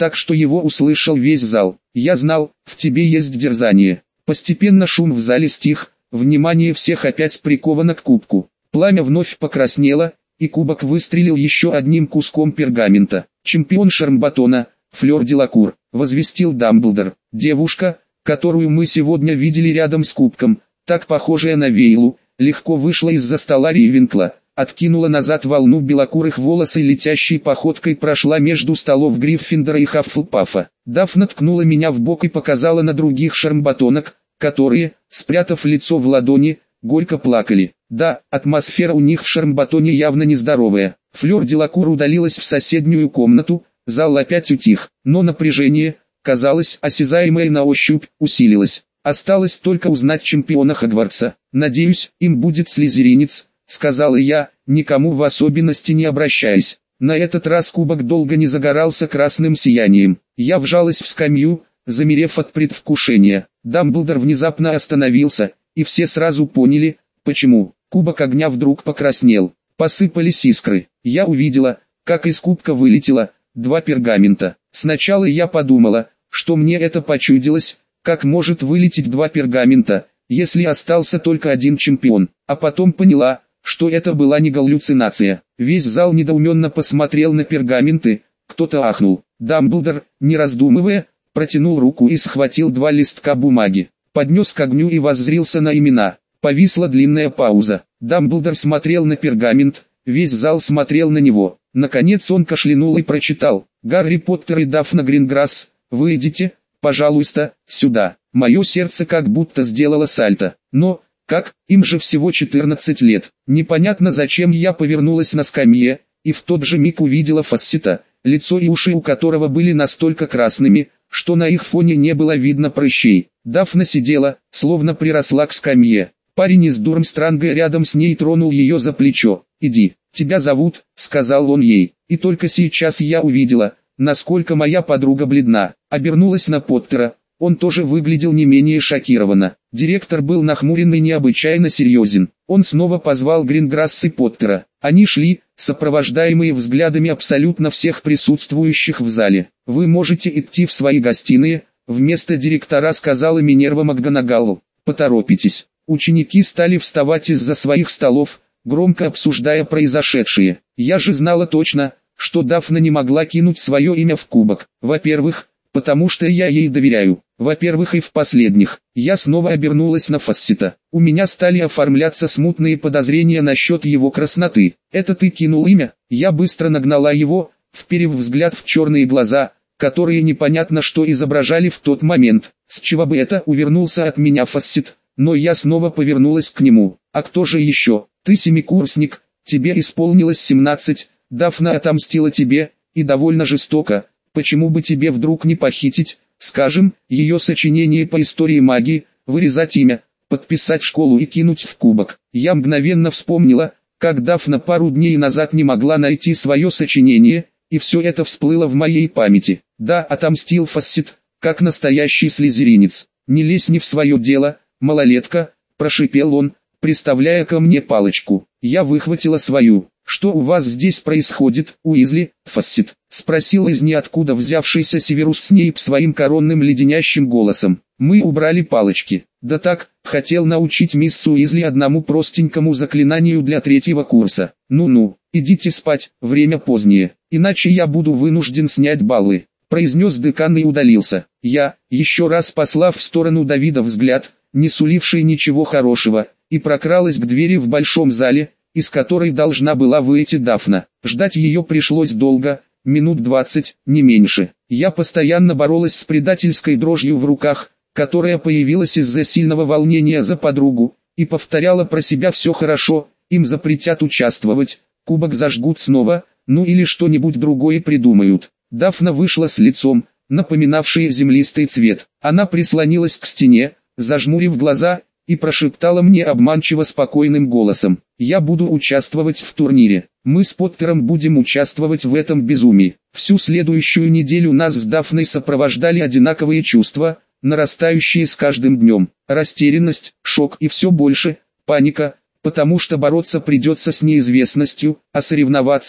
так что его услышал весь зал. Я знал, в тебе есть дерзание. Постепенно шум в зале стих, внимание всех опять приковано к кубку. Пламя вновь покраснело, и кубок выстрелил еще одним куском пергамента. «Чемпион Шармбатона, Флёр Делакур», — возвестил Дамблдор. Девушка, которую мы сегодня видели рядом с кубком, так похожая на Вейлу, легко вышла из-за стола Рейвенкла, откинула назад волну белокурых волос и летящей походкой прошла между столов Гриффиндора и Хаффлпафа. Дафна ткнула меня в бок и показала на других шармбатонок, которые, спрятав лицо в ладони, горько плакали. Да, атмосфера у них в Шармбатоне явно нездоровая. Флёр Делакур удалилась в соседнюю комнату, зал опять утих, но напряжение, казалось, осязаемое на ощупь, усилилось. Осталось только узнать чемпиона Хогвартса. «Надеюсь, им будет слизеринец», — сказала я, никому в особенности не обращаясь. На этот раз кубок долго не загорался красным сиянием. Я вжалась в скамью, замерев от предвкушения. Дамблдор внезапно остановился, и все сразу поняли, почему. Кубок огня вдруг покраснел. Посыпались искры. Я увидела, как из кубка вылетело два пергамента. Сначала я подумала, что мне это почудилось, как может вылететь два пергамента, если остался только один чемпион. А потом поняла, что это была не галлюцинация. Весь зал недоуменно посмотрел на пергаменты, кто-то ахнул. Дамблдор, не раздумывая, протянул руку и схватил два листка бумаги. Поднес к огню и воззрился на имена. Повисла длинная пауза. Дамблдор смотрел на пергамент, весь зал смотрел на него. Наконец он кашлянул и прочитал: «Гарри Поттер и Дафна Гринграсс, вы идите, пожалуйста, сюда». Мое сердце как будто сделало сальто. Но, как, им же всего четырнадцать лет. Непонятно зачем я повернулась на скамье, и в тот же миг увидела Фассета, лицо и уши у которого были настолько красными, что на их фоне не было видно прыщей. Дафна сидела, словно приросла к скамье. Парень из Дурмстранга рядом с ней тронул ее за плечо. «Иди, тебя зовут», — сказал он ей. И только сейчас я увидела, насколько моя подруга бледна. Обернулась на Поттера, он тоже выглядел не менее шокированно. Директор был нахмурен и необычайно серьезен. Он снова позвал Гринграсс и Поттера. Они шли, сопровождаемые взглядами абсолютно всех присутствующих в зале. «Вы можете идти в свои гостиные», — вместо директора сказала Минерва МакГонагалл. «Поторопитесь». Ученики стали вставать из-за своих столов, громко обсуждая произошедшее. Я же знала точно, что Дафна не могла кинуть свое имя в кубок. Во-первых, потому что я ей доверяю. Во-первых, и в последних. Я снова обернулась на Фассета. У меня стали оформляться смутные подозрения насчет его красноты. «Это ты кинул имя?» Я быстро нагнала его, вперев взгляд в черные глаза, которые непонятно что изображали в тот момент. «С чего бы это?» — увернулся от меня Фассет. Но я снова повернулась к нему. «А кто же еще? Ты семикурсник, тебе исполнилось семнадцать, Дафна отомстила тебе, и довольно жестоко. Почему бы тебе вдруг не похитить, скажем, ее сочинение по истории магии, вырезать имя, подписать школу и кинуть в кубок?» Я мгновенно вспомнила, как Дафна пару дней назад не могла найти свое сочинение, и все это всплыло в моей памяти. Да, отомстил Фассет, как настоящий слизеринец. «Не лезь не в свое дело, малолетка», — прошипел он, приставляя ко мне палочку. Я выхватила свою. «Что у вас здесь происходит, Уизли, Фассет?» — спросил из ниоткуда взявшийся Северус Снейп своим коронным леденящим голосом. «Мы убрали палочки. Да так, хотел научить мисс Уизли одному простенькому заклинанию для третьего курса. Ну-ну, идите спать, время позднее, иначе я буду вынужден снять баллы», — произнес декан и удалился. Я, еще раз послав в сторону Давида взгляд, не суливший ничего хорошего, и прокралась к двери в большом зале, из которой должна была выйти Дафна. Ждать ее пришлось долго, минут двадцать, не меньше. Я постоянно боролась с предательской дрожью в руках, которая появилась из-за сильного волнения за подругу, и повторяла про себя: «Все хорошо, им запретят участвовать, кубок зажгут снова, ну или что-нибудь другое придумают». Дафна вышла с лицом, напоминавшее землистый цвет. Она прислонилась к стене, зажмурив глаза, и прошептала мне обманчиво спокойным голосом: «Я буду участвовать в турнире. Мы с Поттером будем участвовать в этом безумии». Всю следующую неделю нас с Дафной сопровождали одинаковые чувства, нарастающие с каждым днем. Растерянность, шок и все больше, паника, потому что бороться придется с неизвестностью, а соревноваться,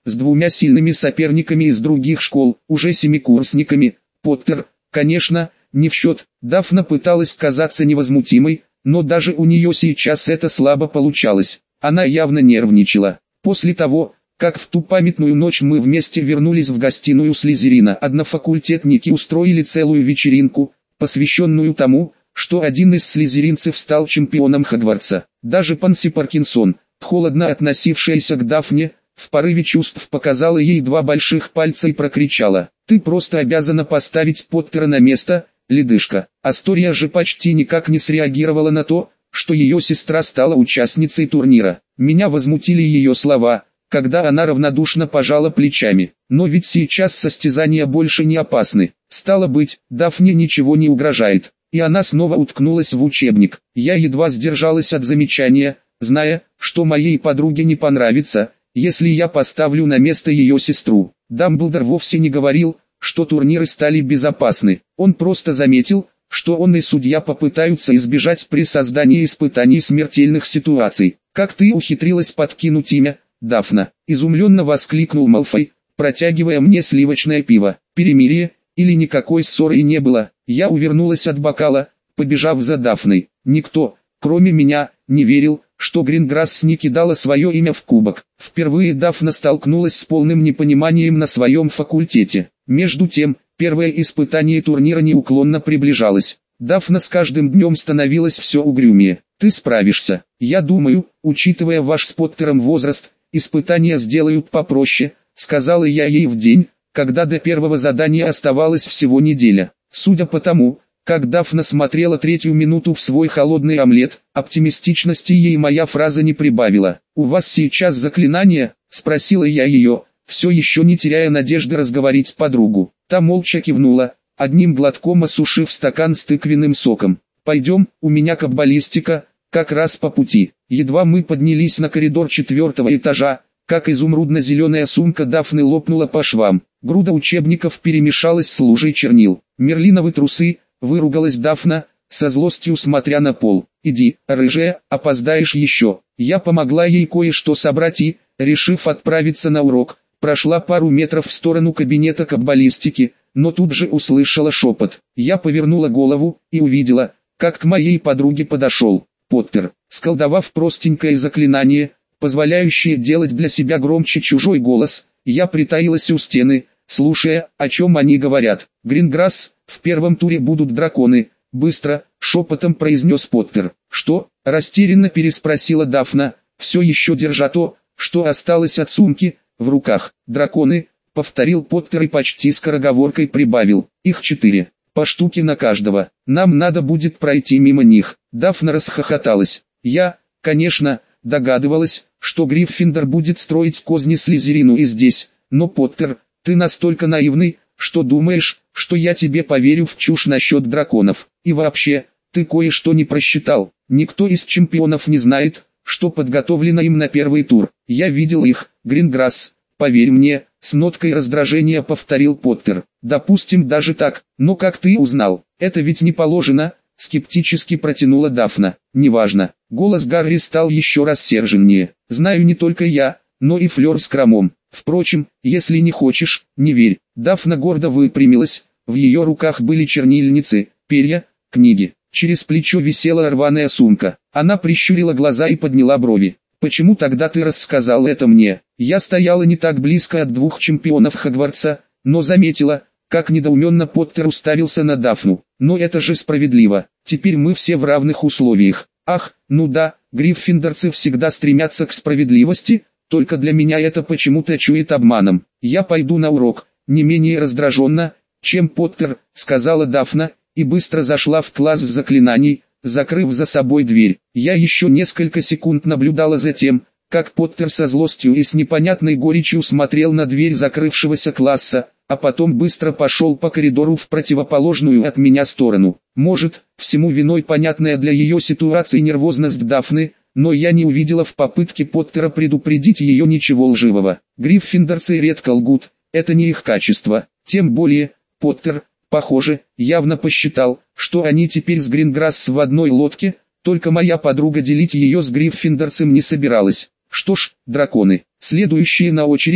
с двумя сильными соперниками из других школ, уже семикурсниками. Поттер, конечно, не в счет. Дафна пыталась казаться невозмутимой, но даже у нее сейчас это слабо получалось. Она явно нервничала. После того, как в ту памятную ночь мы вместе вернулись в гостиную Слизерина, однофакультетники устроили целую вечеринку, посвященную тому, что один из слизеринцев стал чемпионом Хогвартса. Даже Панси Паркинсон, холодно относившаяся к Дафне, в порыве чувств показала ей два больших пальца и прокричала: «Ты просто обязана поставить Поттера на место, ледышка». Астория же почти никак не среагировала на то, что ее сестра стала участницей турнира. Меня возмутили ее слова, когда она равнодушно пожала плечами. Но ведь сейчас состязания больше не опасны. Стало быть, Дафне ничего не угрожает. И она снова уткнулась в учебник. Я едва сдержалась от замечания, зная, что моей подруге не понравится, если я поставлю на место ее сестру. Дамблдор вовсе не говорил, что турниры стали безопасны. Он просто заметил, что он и судья попытаются избежать при создании испытаний смертельных ситуаций. «Как ты ухитрилась подкинуть имя, Дафна?» — изумленно воскликнул Малфой, протягивая мне сливочное пиво. Перемирие, или никакой ссоры и не было. Я увернулась от бокала, побежав за Дафной. Никто, кроме меня, не верил, что Гринграсс не кидала свое имя в кубок. Впервые Дафна столкнулась с полным непониманием на своем факультете. Между тем, первое испытание турнира неуклонно приближалось. Дафна с каждым днем становилась все угрюмее. «Ты справишься. Я думаю, учитывая ваш с Поттером возраст, испытания сделают попроще», — сказала я ей в день, когда до первого задания оставалась всего неделя. Судя по тому, как Дафна смотрела третью минуту в свой холодный омлет, оптимистичности ей моя фраза не прибавила. «У вас сейчас заклинание?» — спросила я ее, все еще не теряя надежды разговорить подругу. Та молча кивнула, одним глотком осушив стакан с тыквенным соком. «Пойдем, у меня каббалистика, как раз по пути». Едва мы поднялись на коридор четвертого этажа, как изумрудно-зеленая сумка Дафны лопнула по швам. Груда учебников перемешалась с лужей чернил. «Мерлиновы трусы», — выругалась Дафна, со злостью смотря на пол. «Иди, рыжая, опоздаешь еще». Я помогла ей кое-что собрать и, решив отправиться на урок, прошла пару метров в сторону кабинета каббалистики, но тут же услышала шепот. Я повернула голову и увидела, как к моей подруге подошел Поттер. Сколдовав простенькое заклинание, позволяющее делать для себя громче чужой голос, я притаилась у стены, слушая, о чем они говорят. «Гринграсс, в первом туре будут драконы», — быстро, шепотом произнес Поттер. «Что?» — растерянно переспросила Дафна, все еще держа то, что осталось от сумки, в руках. «Драконы», — повторил Поттер и почти скороговоркой прибавил. «Их четыре, по штуке на каждого. Нам надо будет пройти мимо них». Дафна расхохоталась. Я, конечно, догадывалась, что Гриффиндор будет строить козни Слизерину и здесь, но, Поттер, ты настолько наивный, что думаешь, что я тебе поверю в чушь насчет драконов. И вообще, ты кое-что не просчитал. Никто из чемпионов не знает, что подготовлено им на первый тур. Я видел их, Гринграсс, поверь мне, с ноткой раздражения повторил Поттер. Допустим даже так, но как ты узнал? Это ведь не положено, скептически протянула Дафна. Неважно. Голос Гарри стал еще рассерженнее. Знаю не только я, но и Флёр с Кромом. Впрочем, если не хочешь, не верь. Дафна гордо выпрямилась, в ее руках были чернильницы, перья, книги. Через плечо висела рваная сумка. Она прищурила глаза и подняла брови. «Почему тогда ты рассказал это мне?» Я стояла не так близко от двух чемпионов Хогвартса, но заметила, как недоуменно Поттер уставился на Дафну. «Но это же справедливо. Теперь мы все в равных условиях». «Ах, ну да, гриффиндорцы всегда стремятся к справедливости, только для меня это почему-то чует обманом. Я пойду на урок», не менее раздраженно, чем Поттер, сказала Дафна, и быстро зашла в класс заклинаний, закрыв за собой дверь. Я еще несколько секунд наблюдала за тем, как Поттер со злостью и с непонятной горечью смотрел на дверь закрывшегося класса, а потом быстро пошел по коридору в противоположную от меня сторону. Может, всему виной понятная для ее ситуации нервозность Дафны, но я не увидела в попытке Поттера предупредить ее ничего лживого. Гриффиндорцы редко лгут, это не их качество. Тем более, Поттер, похоже, явно посчитал, что они теперь с Гринграсс в одной лодке, только моя подруга делить ее с гриффиндорцем не собиралась. Что ж, драконы, следующие на очереди,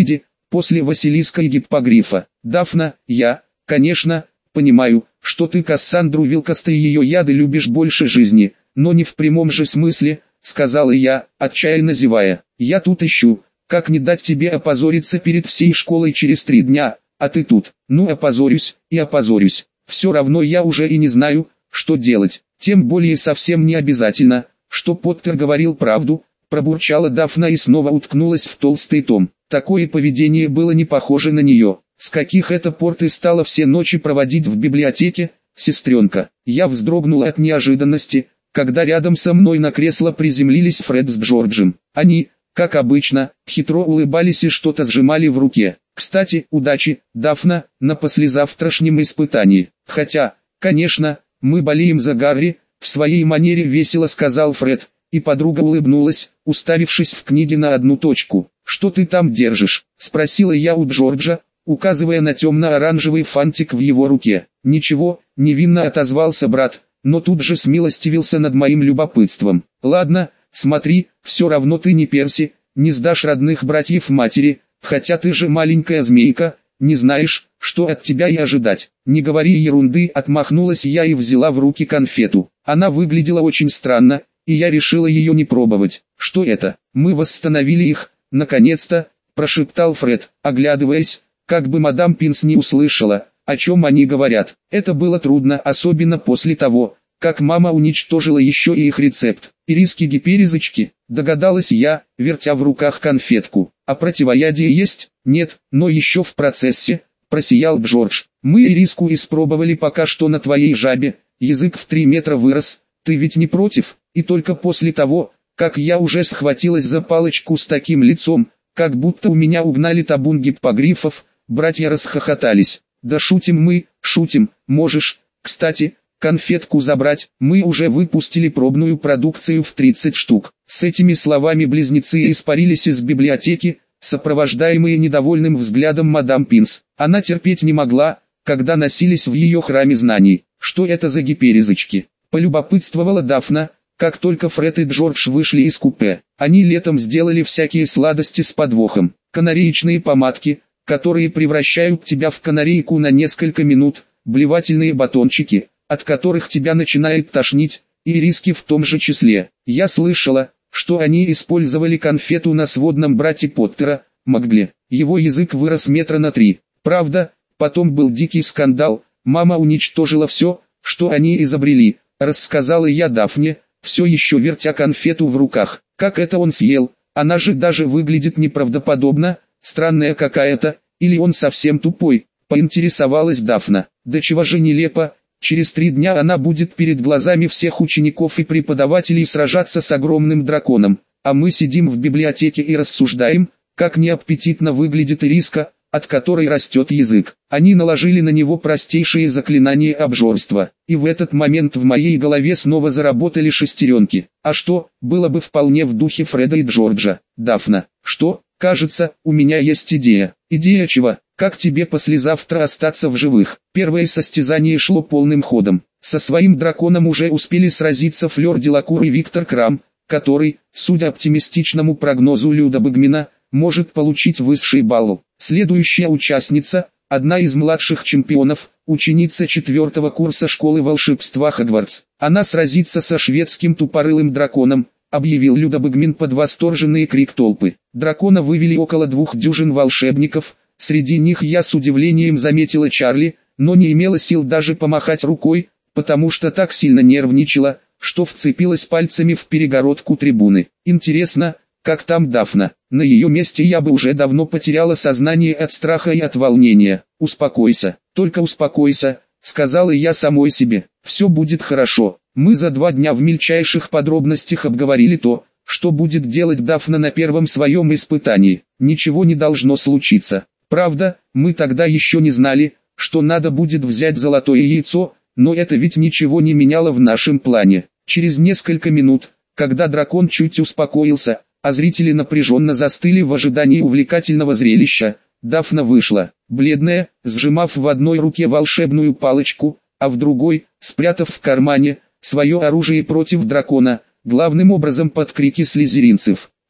после Василиска и Гиппогрифа. Дафна, я, конечно, понимаю, что ты Кассандру Вилкоста и ее яды любишь больше жизни, но не в прямом же смысле, сказала я, отчаянно зевая. Я тут ищу, как не дать тебе опозориться перед всей школой через три дня, а ты тут. Ну опозорюсь, и опозорюсь. Все равно я уже и не знаю, что делать. Тем более совсем не обязательно, что Поттер говорил правду, пробурчала Дафна и снова уткнулась в толстый том. Такое поведение было не похоже на нее. С каких это пор ты стала все ночи проводить в библиотеке, сестренка? Я вздрогнула от неожиданности, когда рядом со мной на кресло приземлились Фред с Джорджем. Они, как обычно, хитро улыбались и что-то сжимали в руке. Кстати, удачи, Дафна, на послезавтрашнем испытании. Хотя, конечно, мы болеем за Гарри, в своей манере весело сказал Фред, и подруга улыбнулась, уставившись в книге на одну точку. «Что ты там держишь?» – спросила я у Джорджа, указывая на темно-оранжевый фантик в его руке. «Ничего», – невинно отозвался брат, но тут же смилостивился над моим любопытством. «Ладно, смотри, все равно ты не Перси, не сдашь родных братьев матери, хотя ты же маленькая змейка, не знаешь, что от тебя и ожидать». «Не говори ерунды», – отмахнулась я и взяла в руки конфету. Она выглядела очень странно, и я решила ее не пробовать. «Что это?» «Мы восстановили их, наконец-то», – прошептал Фред, оглядываясь, как бы мадам Пинс не услышала, о чем они говорят. Это было трудно, особенно после того, как мама уничтожила еще и их рецепт. «Ириски-гиперизочки», догадалась я, вертя в руках конфетку. «А противоядие есть?» «Нет, но еще в процессе», просиял Джордж. «Мы ириску испробовали пока что на твоей жабе, язык в три метра вырос, ты ведь не против?» И только после того, как я уже схватилась за палочку с таким лицом, как будто у меня угнали табун гиппогрифов, братья расхохотались. «Да шутим мы, шутим, можешь, кстати, конфетку забрать, мы уже выпустили пробную продукцию в тридцать штук». С этими словами близнецы испарились из библиотеки, сопровождаемые недовольным взглядом мадам Пинс. Она терпеть не могла, когда носились в ее храме знаний. «Что это за гиперизочки?» – полюбопытствовала Дафна, как только Фред и Джордж вышли из купе. «Они летом сделали всякие сладости с подвохом. Канареечные помадки, которые превращают тебя в канарейку на несколько минут, блевательные батончики, от которых тебя начинает тошнить, и ириски в том же числе. Я слышала, что они использовали конфету на сводном брате Поттера, Магле. Его язык вырос метра на три. Правда, потом был дикий скандал, мама уничтожила все, что они изобрели», рассказала я Дафне, все еще вертя конфету в руках. «Как это он съел? Она же даже выглядит неправдоподобно, странная какая-то, или он совсем тупой?» поинтересовалась Дафна. «Да чего же нелепо, через три дня она будет перед глазами всех учеников и преподавателей сражаться с огромным драконом, а мы сидим в библиотеке и рассуждаем, как неаппетитно выглядит ириска, от которой растет язык». Они наложили на него простейшие заклинания обжорства, и в этот момент в моей голове снова заработали шестеренки. А что, было бы вполне в духе Фреда и Джорджа. «Дафна, что, кажется, у меня есть идея». «Идея чего? Как тебе послезавтра остаться в живых?» Первое состязание шло полным ходом. Со своим драконом уже успели сразиться Флёр Делакур и Виктор Крам, который, судя оптимистичному прогнозу Люда Багмина, может получить высший балл. Следующая участница, одна из младших чемпионов, ученица четвертого курса школы волшебства Хогвартс. Она сразится со шведским тупорылым драконом, объявил Люда Багмин под восторженный крик толпы. Дракона вывели около двух дюжин волшебников, среди них я с удивлением заметила Чарли, но не имела сил даже помахать рукой, потому что так сильно нервничала, что вцепилась пальцами в перегородку трибуны. Интересно, как там Дафна? На ее месте я бы уже давно потеряла сознание от страха и от волнения. «Успокойся, только успокойся», — сказала я самой себе. «Все будет хорошо». Мы за два дня в мельчайших подробностях обговорили то, что будет делать Дафна на первом своем испытании. Ничего не должно случиться. Правда, мы тогда еще не знали, что надо будет взять золотое яйцо, но это ведь ничего не меняло в нашем плане. Через несколько минут, когда дракон чуть успокоился, а зрители напряженно застыли в ожидании увлекательного зрелища, Дафна вышла, бледная, сжимав в одной руке волшебную палочку, а в другой, спрятав в кармане, свое оружие против дракона, главным образом под крики слизеринцев.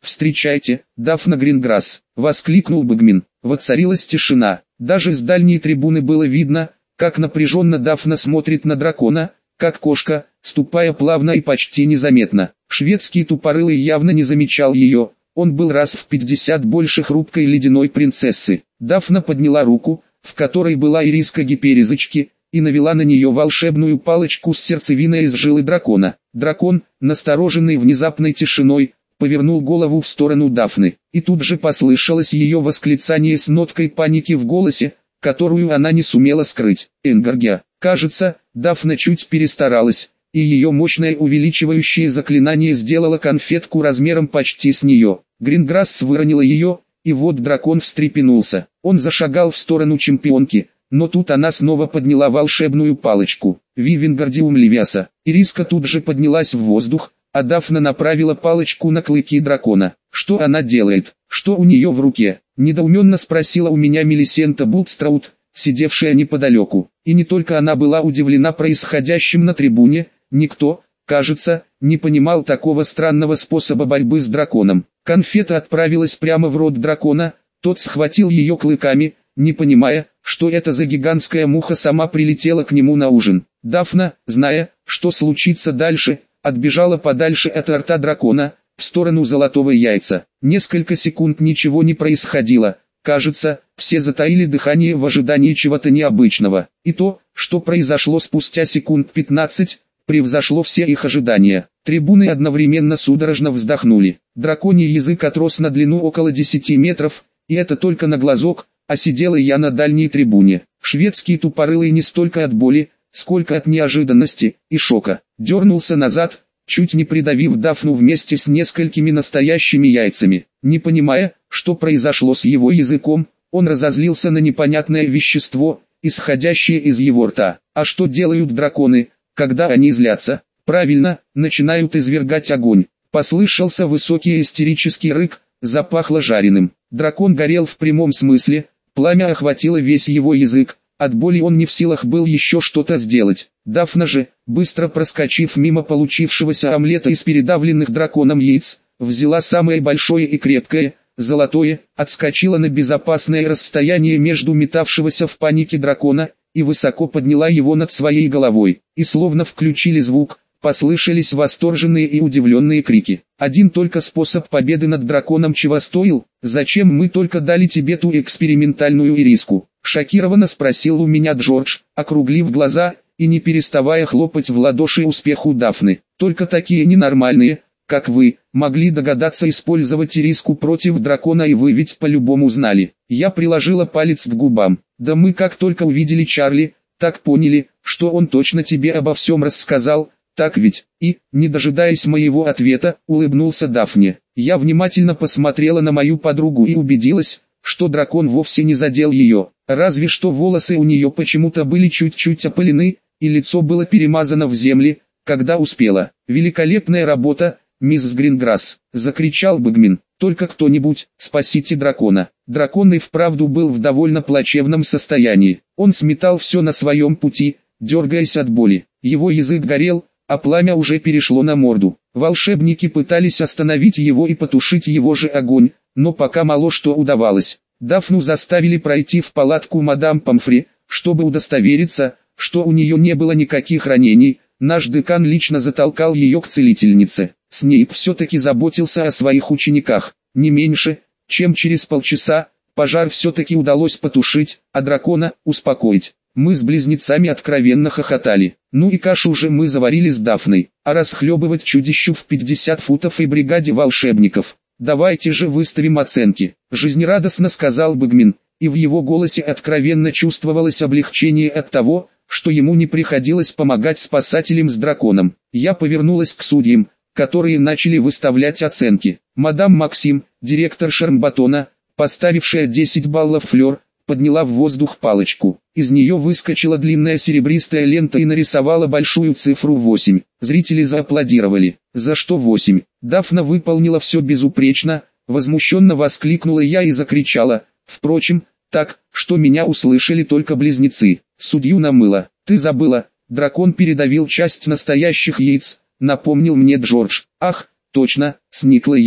«Встречайте, Дафна Гринграсс!» — воскликнул Бэгмин. Воцарилась тишина. Даже с дальней трибуны было видно, как напряженно Дафна смотрит на дракона, как кошка, ступая плавно и почти незаметно. Шведский тупорылый явно не замечал ее, он был раз в пятьдесят больше хрупкой ледяной принцессы. Дафна подняла руку, в которой была ириска гиперизочки, и навела на нее волшебную палочку с сердцевиной из жилы дракона. Дракон, настороженный внезапной тишиной, повернул голову в сторону Дафны, и тут же послышалось ее восклицание с ноткой паники в голосе, которую она не сумела скрыть. «Энгаргия!» Кажется, Дафна чуть перестаралась, и ее мощное увеличивающее заклинание сделало конфетку размером почти с нее. Гринграсс выронила ее, и вот дракон встрепенулся. Он зашагал в сторону чемпионки, но тут она снова подняла волшебную палочку. Вивенгардиум Левиаса. Ириска тут же поднялась в воздух, а Дафна направила палочку на клыки дракона. «Что она делает? Что у нее в руке?» — недоуменно спросила у меня Мелисента Булкстраут, сидевшая неподалеку. И не только она была удивлена происходящим на трибуне, никто, кажется, не понимал такого странного способа борьбы с драконом. Конфета отправилась прямо в рот дракона, тот схватил ее клыками, не понимая, что это за гигантская муха сама прилетела к нему на ужин. Дафна, зная, что случится дальше, отбежала подальше от рта дракона, в сторону золотого яйца. Несколько секунд ничего не происходило. Кажется, все затаили дыхание в ожидании чего-то необычного. И то, что произошло спустя секунд пятнадцать, превзошло все их ожидания. Трибуны одновременно судорожно вздохнули. Драконий язык отрос на длину около десяти метров, и это только на глазок, а сидела я на дальней трибуне. Шведский тупорылый не столько от боли, сколько от неожиданности и шока. Дернулся назад, чуть не придавив Дафну вместе с несколькими настоящими яйцами. Не понимая, что произошло с его языком, он разозлился на непонятное вещество, исходящее из его рта. А что делают драконы, когда они злятся? Правильно, начинают извергать огонь. Послышался высокий истерический рык, запахло жареным. Дракон горел в прямом смысле, пламя охватило весь его язык. От боли он не в силах был еще что-то сделать. Дафна же, быстро проскочив мимо получившегося омлета из передавленных драконом яиц, взяла самое большое и крепкое, золотое, отскочила на безопасное расстояние между метавшегося в панике дракона, и высоко подняла его над своей головой. И словно включили звук, послышались восторженные и удивленные крики. Один только способ победы над драконом чего стоил? Зачем мы только дали тебе ту экспериментальную ириску? Шокированно спросил у меня Джордж, округлив глаза и не переставая хлопать в ладоши успеху Дафны. Только такие ненормальные, как вы, могли догадаться использовать ириску против дракона, и вы ведь по-любому знали. Я приложила палец к губам. Да мы как только увидели Чарли, так поняли, что он точно тебе обо всем рассказал. Так ведь? И, не дожидаясь моего ответа, улыбнулся Дафне. Я внимательно посмотрела на мою подругу и убедилась, что дракон вовсе не задел ее. Разве что волосы у нее почему-то были чуть-чуть опалены, и лицо было перемазано в земле, когда успела. «Великолепная работа, мисс Гринграсс!» — закричал Бэгмин. «Только кто-нибудь, спасите дракона!» Дракон и вправду был в довольно плачевном состоянии. Он сметал все на своем пути, дергаясь от боли. Его язык горел, а пламя уже перешло на морду. Волшебники пытались остановить его и потушить его же огонь, но пока мало что удавалось. Дафну заставили пройти в палатку мадам Помфри, чтобы удостовериться, что у нее не было никаких ранений. Наш декан лично затолкал ее к целительнице. Снейп все-таки заботился о своих учениках. Не меньше, чем через полчаса, пожар все-таки удалось потушить, а дракона успокоить. Мы с близнецами откровенно хохотали. Ну и кашу же мы заварили с Дафной, а расхлебывать чудищу в пятьдесят футов и бригаде волшебников. «Давайте же выставим оценки», — жизнерадостно сказал Бэгмин, и в его голосе откровенно чувствовалось облегчение от того, что ему не приходилось помогать спасателям с драконом. Я повернулась к судьям, которые начали выставлять оценки. Мадам Максим, директор Шармбатона, поставившая десять баллов Флёр, подняла в воздух палочку. Из нее выскочила длинная серебристая лента и нарисовала большую цифру восемь. Зрители зааплодировали. «За что восемь?» Дафна выполнила все безупречно, возмущенно воскликнула я и закричала. Впрочем, так, что меня услышали только близнецы. Судью намыло. «Ты забыла, дракон передавил часть настоящих яиц», напомнил мне Джордж. «Ах, точно», сникла я.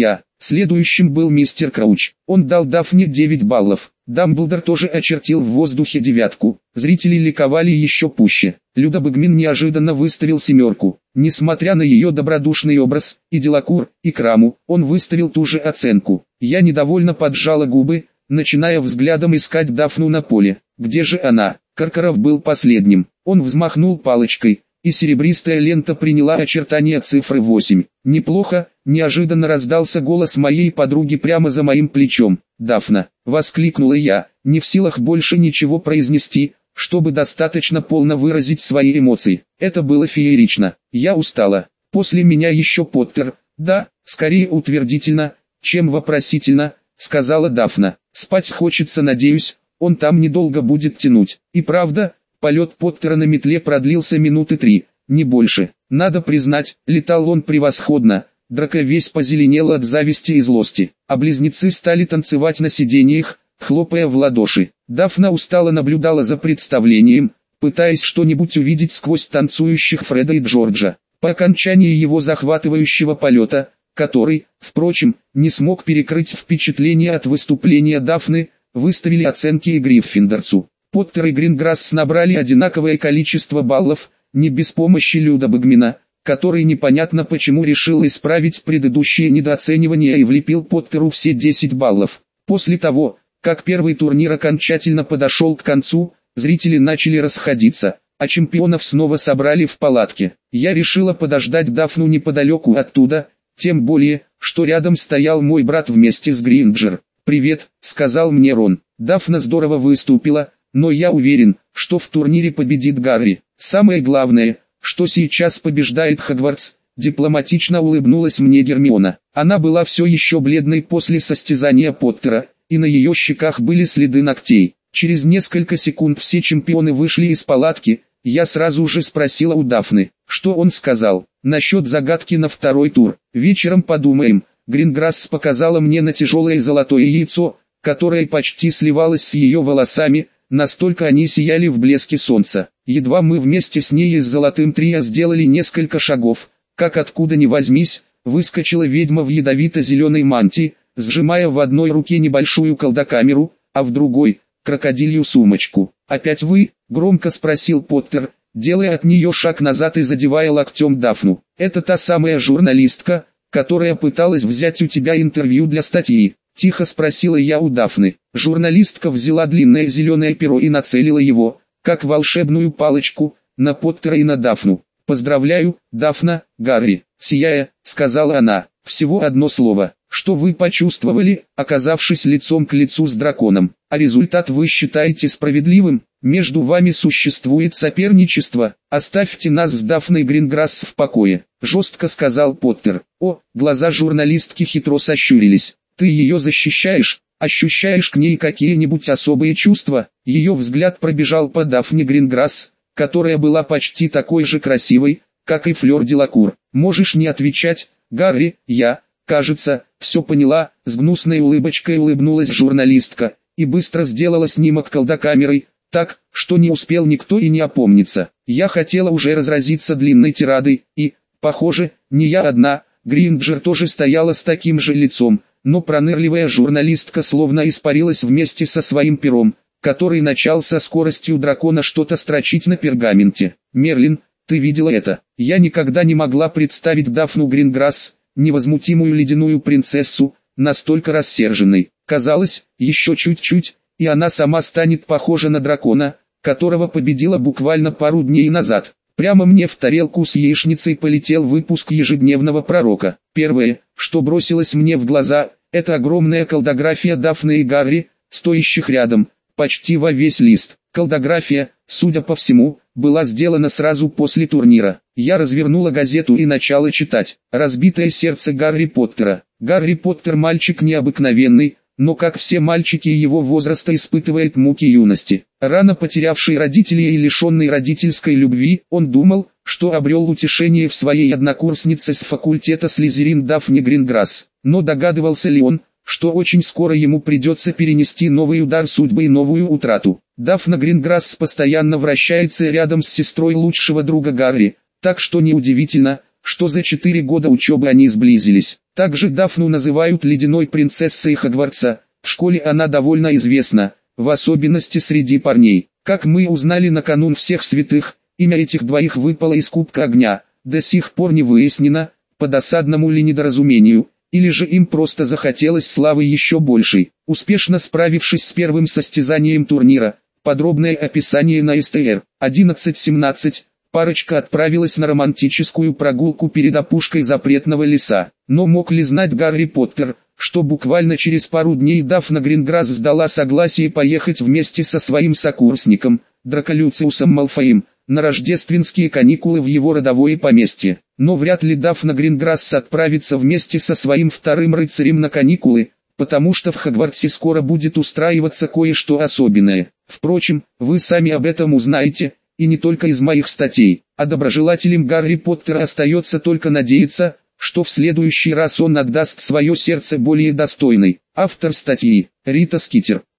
Следующим был мистер Крауч. Он дал Дафне девять баллов. Дамблдор тоже очертил в воздухе девятку. Зрители ликовали еще пуще. Люда Багмин неожиданно выставил семерку. Несмотря на ее добродушный образ, и Делакур, и Краму, он выставил ту же оценку. Я недовольно поджала губы, начиная взглядом искать Дафну на поле. Где же она? Каркаров был последним. Он взмахнул палочкой, и серебристая лента приняла очертания цифры восемь. «Неплохо», — неожиданно раздался голос моей подруги прямо за моим плечом. «Дафна!» — воскликнула я, не в силах больше ничего произнести, чтобы достаточно полно выразить свои эмоции. Это было феерично. Я устала. После меня еще Поттер. «Да, скорее утвердительно, чем вопросительно», — сказала Дафна. «Спать хочется, надеюсь, он там недолго будет тянуть». И правда, полет Поттера на метле продлился минуты три, не больше. Надо признать, летал он превосходно. Драко весь позеленел от зависти и злости, а близнецы стали танцевать на сиденьях, хлопая в ладоши. Дафна устало наблюдала за представлением, пытаясь что-нибудь увидеть сквозь танцующих Фреда и Джорджа. По окончании его захватывающего полета, который, впрочем, не смог перекрыть впечатление от выступления Дафны, выставили оценки и Гриффиндорцу. Поттер и Гринграсс набрали одинаковое количество баллов, не без помощи Люда Багмина, который непонятно почему решил исправить предыдущее недооценивание и влепил Поттеру все десять баллов. После того, как первый турнир окончательно подошел к концу, зрители начали расходиться, а чемпионов снова собрали в палатке. Я решила подождать Дафну неподалеку оттуда, тем более, что рядом стоял мой брат вместе с Гринджер. «Привет», — сказал мне Рон. Дафна здорово выступила, но я уверен, что в турнире победит Гарри. Самое главное, что сейчас побеждает Хогвартс, дипломатично улыбнулась мне Гермиона. Она была все еще бледной после состязания Поттера, и на ее щеках были следы ногтей. Через несколько секунд все чемпионы вышли из палатки. Я сразу же спросила у Дафны, что он сказал насчет загадки на второй тур. «Вечером подумаем». Гринграсс показала мне на тяжелое золотое яйцо, которое почти сливалось с ее волосами, настолько они сияли в блеске солнца. Едва мы вместе с ней и с золотым трио сделали несколько шагов, как откуда ни возьмись, выскочила ведьма в ядовито-зеленой мантии, сжимая в одной руке небольшую колдокамеру, а в другой — крокодилью сумочку. «Опять вы?» — громко спросил Поттер, делая от нее шаг назад и задевая локтем Дафну. «Это та самая журналистка, которая пыталась взять у тебя интервью для статьи?» — тихо спросила я у Дафны. Журналистка взяла длинное зеленое перо и нацелила его, как волшебную палочку, на Поттера и на Дафну. «Поздравляю, Дафна, Гарри», — сияя, сказала она. «Всего одно слово. Что вы почувствовали, оказавшись лицом к лицу с драконом? А результат вы считаете справедливым? Между вами существует соперничество. Оставьте нас с Дафной Гринграсс в покое», — жестко сказал Поттер. О, глаза журналистки хитро сощурились. «Ты ее защищаешь? Ощущаешь к ней какие-нибудь особые чувства?» Ее взгляд пробежал по Дафне Гринграсс, которая была почти такой же красивой, как и Флёр Делакур. «Можешь не отвечать, Гарри, я, кажется, все поняла», — с гнусной улыбочкой улыбнулась журналистка, и быстро сделала снимок колдокамерой, так, что не успел никто и не опомниться. Я хотела уже разразиться длинной тирадой, и, похоже, не я одна, Гринджер тоже стояла с таким же лицом, но пронырливая журналистка словно испарилась вместе со своим пером, который начал со скоростью дракона что-то строчить на пергаменте. «Мерлин, ты видела это?» Я никогда не могла представить Дафну Гринграсс, невозмутимую ледяную принцессу, настолько рассерженной. Казалось, еще чуть-чуть, и она сама станет похожа на дракона, которого победила буквально пару дней назад. Прямо мне в тарелку с яичницей полетел выпуск ежедневного пророка. Первое, что бросилось мне в глаза, это огромная колдография Дафны и Гарри, стоящих рядом, почти во весь лист. Колдография, судя по всему, была сделана сразу после турнира. Я развернула газету и начала читать. «Разбитое сердце Гарри Поттера». Гарри Поттер мальчик необыкновенный, но как все мальчики его возраста испытывает муки юности. Рано потерявший родителей и лишенный родительской любви, он думал, что обрел утешение в своей однокурснице с факультета Слизерин Дафне Гринграсс. Но догадывался ли он, что очень скоро ему придется перенести новый удар судьбы и новую утрату? Дафна Гринграсс постоянно вращается рядом с сестрой лучшего друга Гарри, так что неудивительно, что за четыре года учебы они сблизились. Также Дафну называют ледяной принцессой Хогвартса, в школе она довольно известна, в особенности среди парней. Как мы узнали накануне всех святых, имя этих двоих выпало из Кубка Огня, до сих пор не выяснено, по досадному ли недоразумению, или же им просто захотелось славы еще большей. Успешно справившись с первым состязанием турнира, подробное описание на эс тэ эр одиннадцать семнадцать, парочка отправилась на романтическую прогулку перед опушкой запретного леса. Но мог ли знать Гарри Поттер, что буквально через пару дней Дафна Гринграсс сдала согласие поехать вместе со своим сокурсником, Драко Люциусом Малфоем, на рождественские каникулы в его родовое поместье. Но вряд ли Дафна Гринграсс отправится вместе со своим вторым рыцарем на каникулы, потому что в Хогвартсе скоро будет устраиваться кое-что особенное. Впрочем, вы сами об этом узнаете, и не только из моих статей. А доброжелателям Гарри Поттера остается только надеяться, что в следующий раз он отдаст свое сердце более достойной. Автор статьи – Рита Скитер.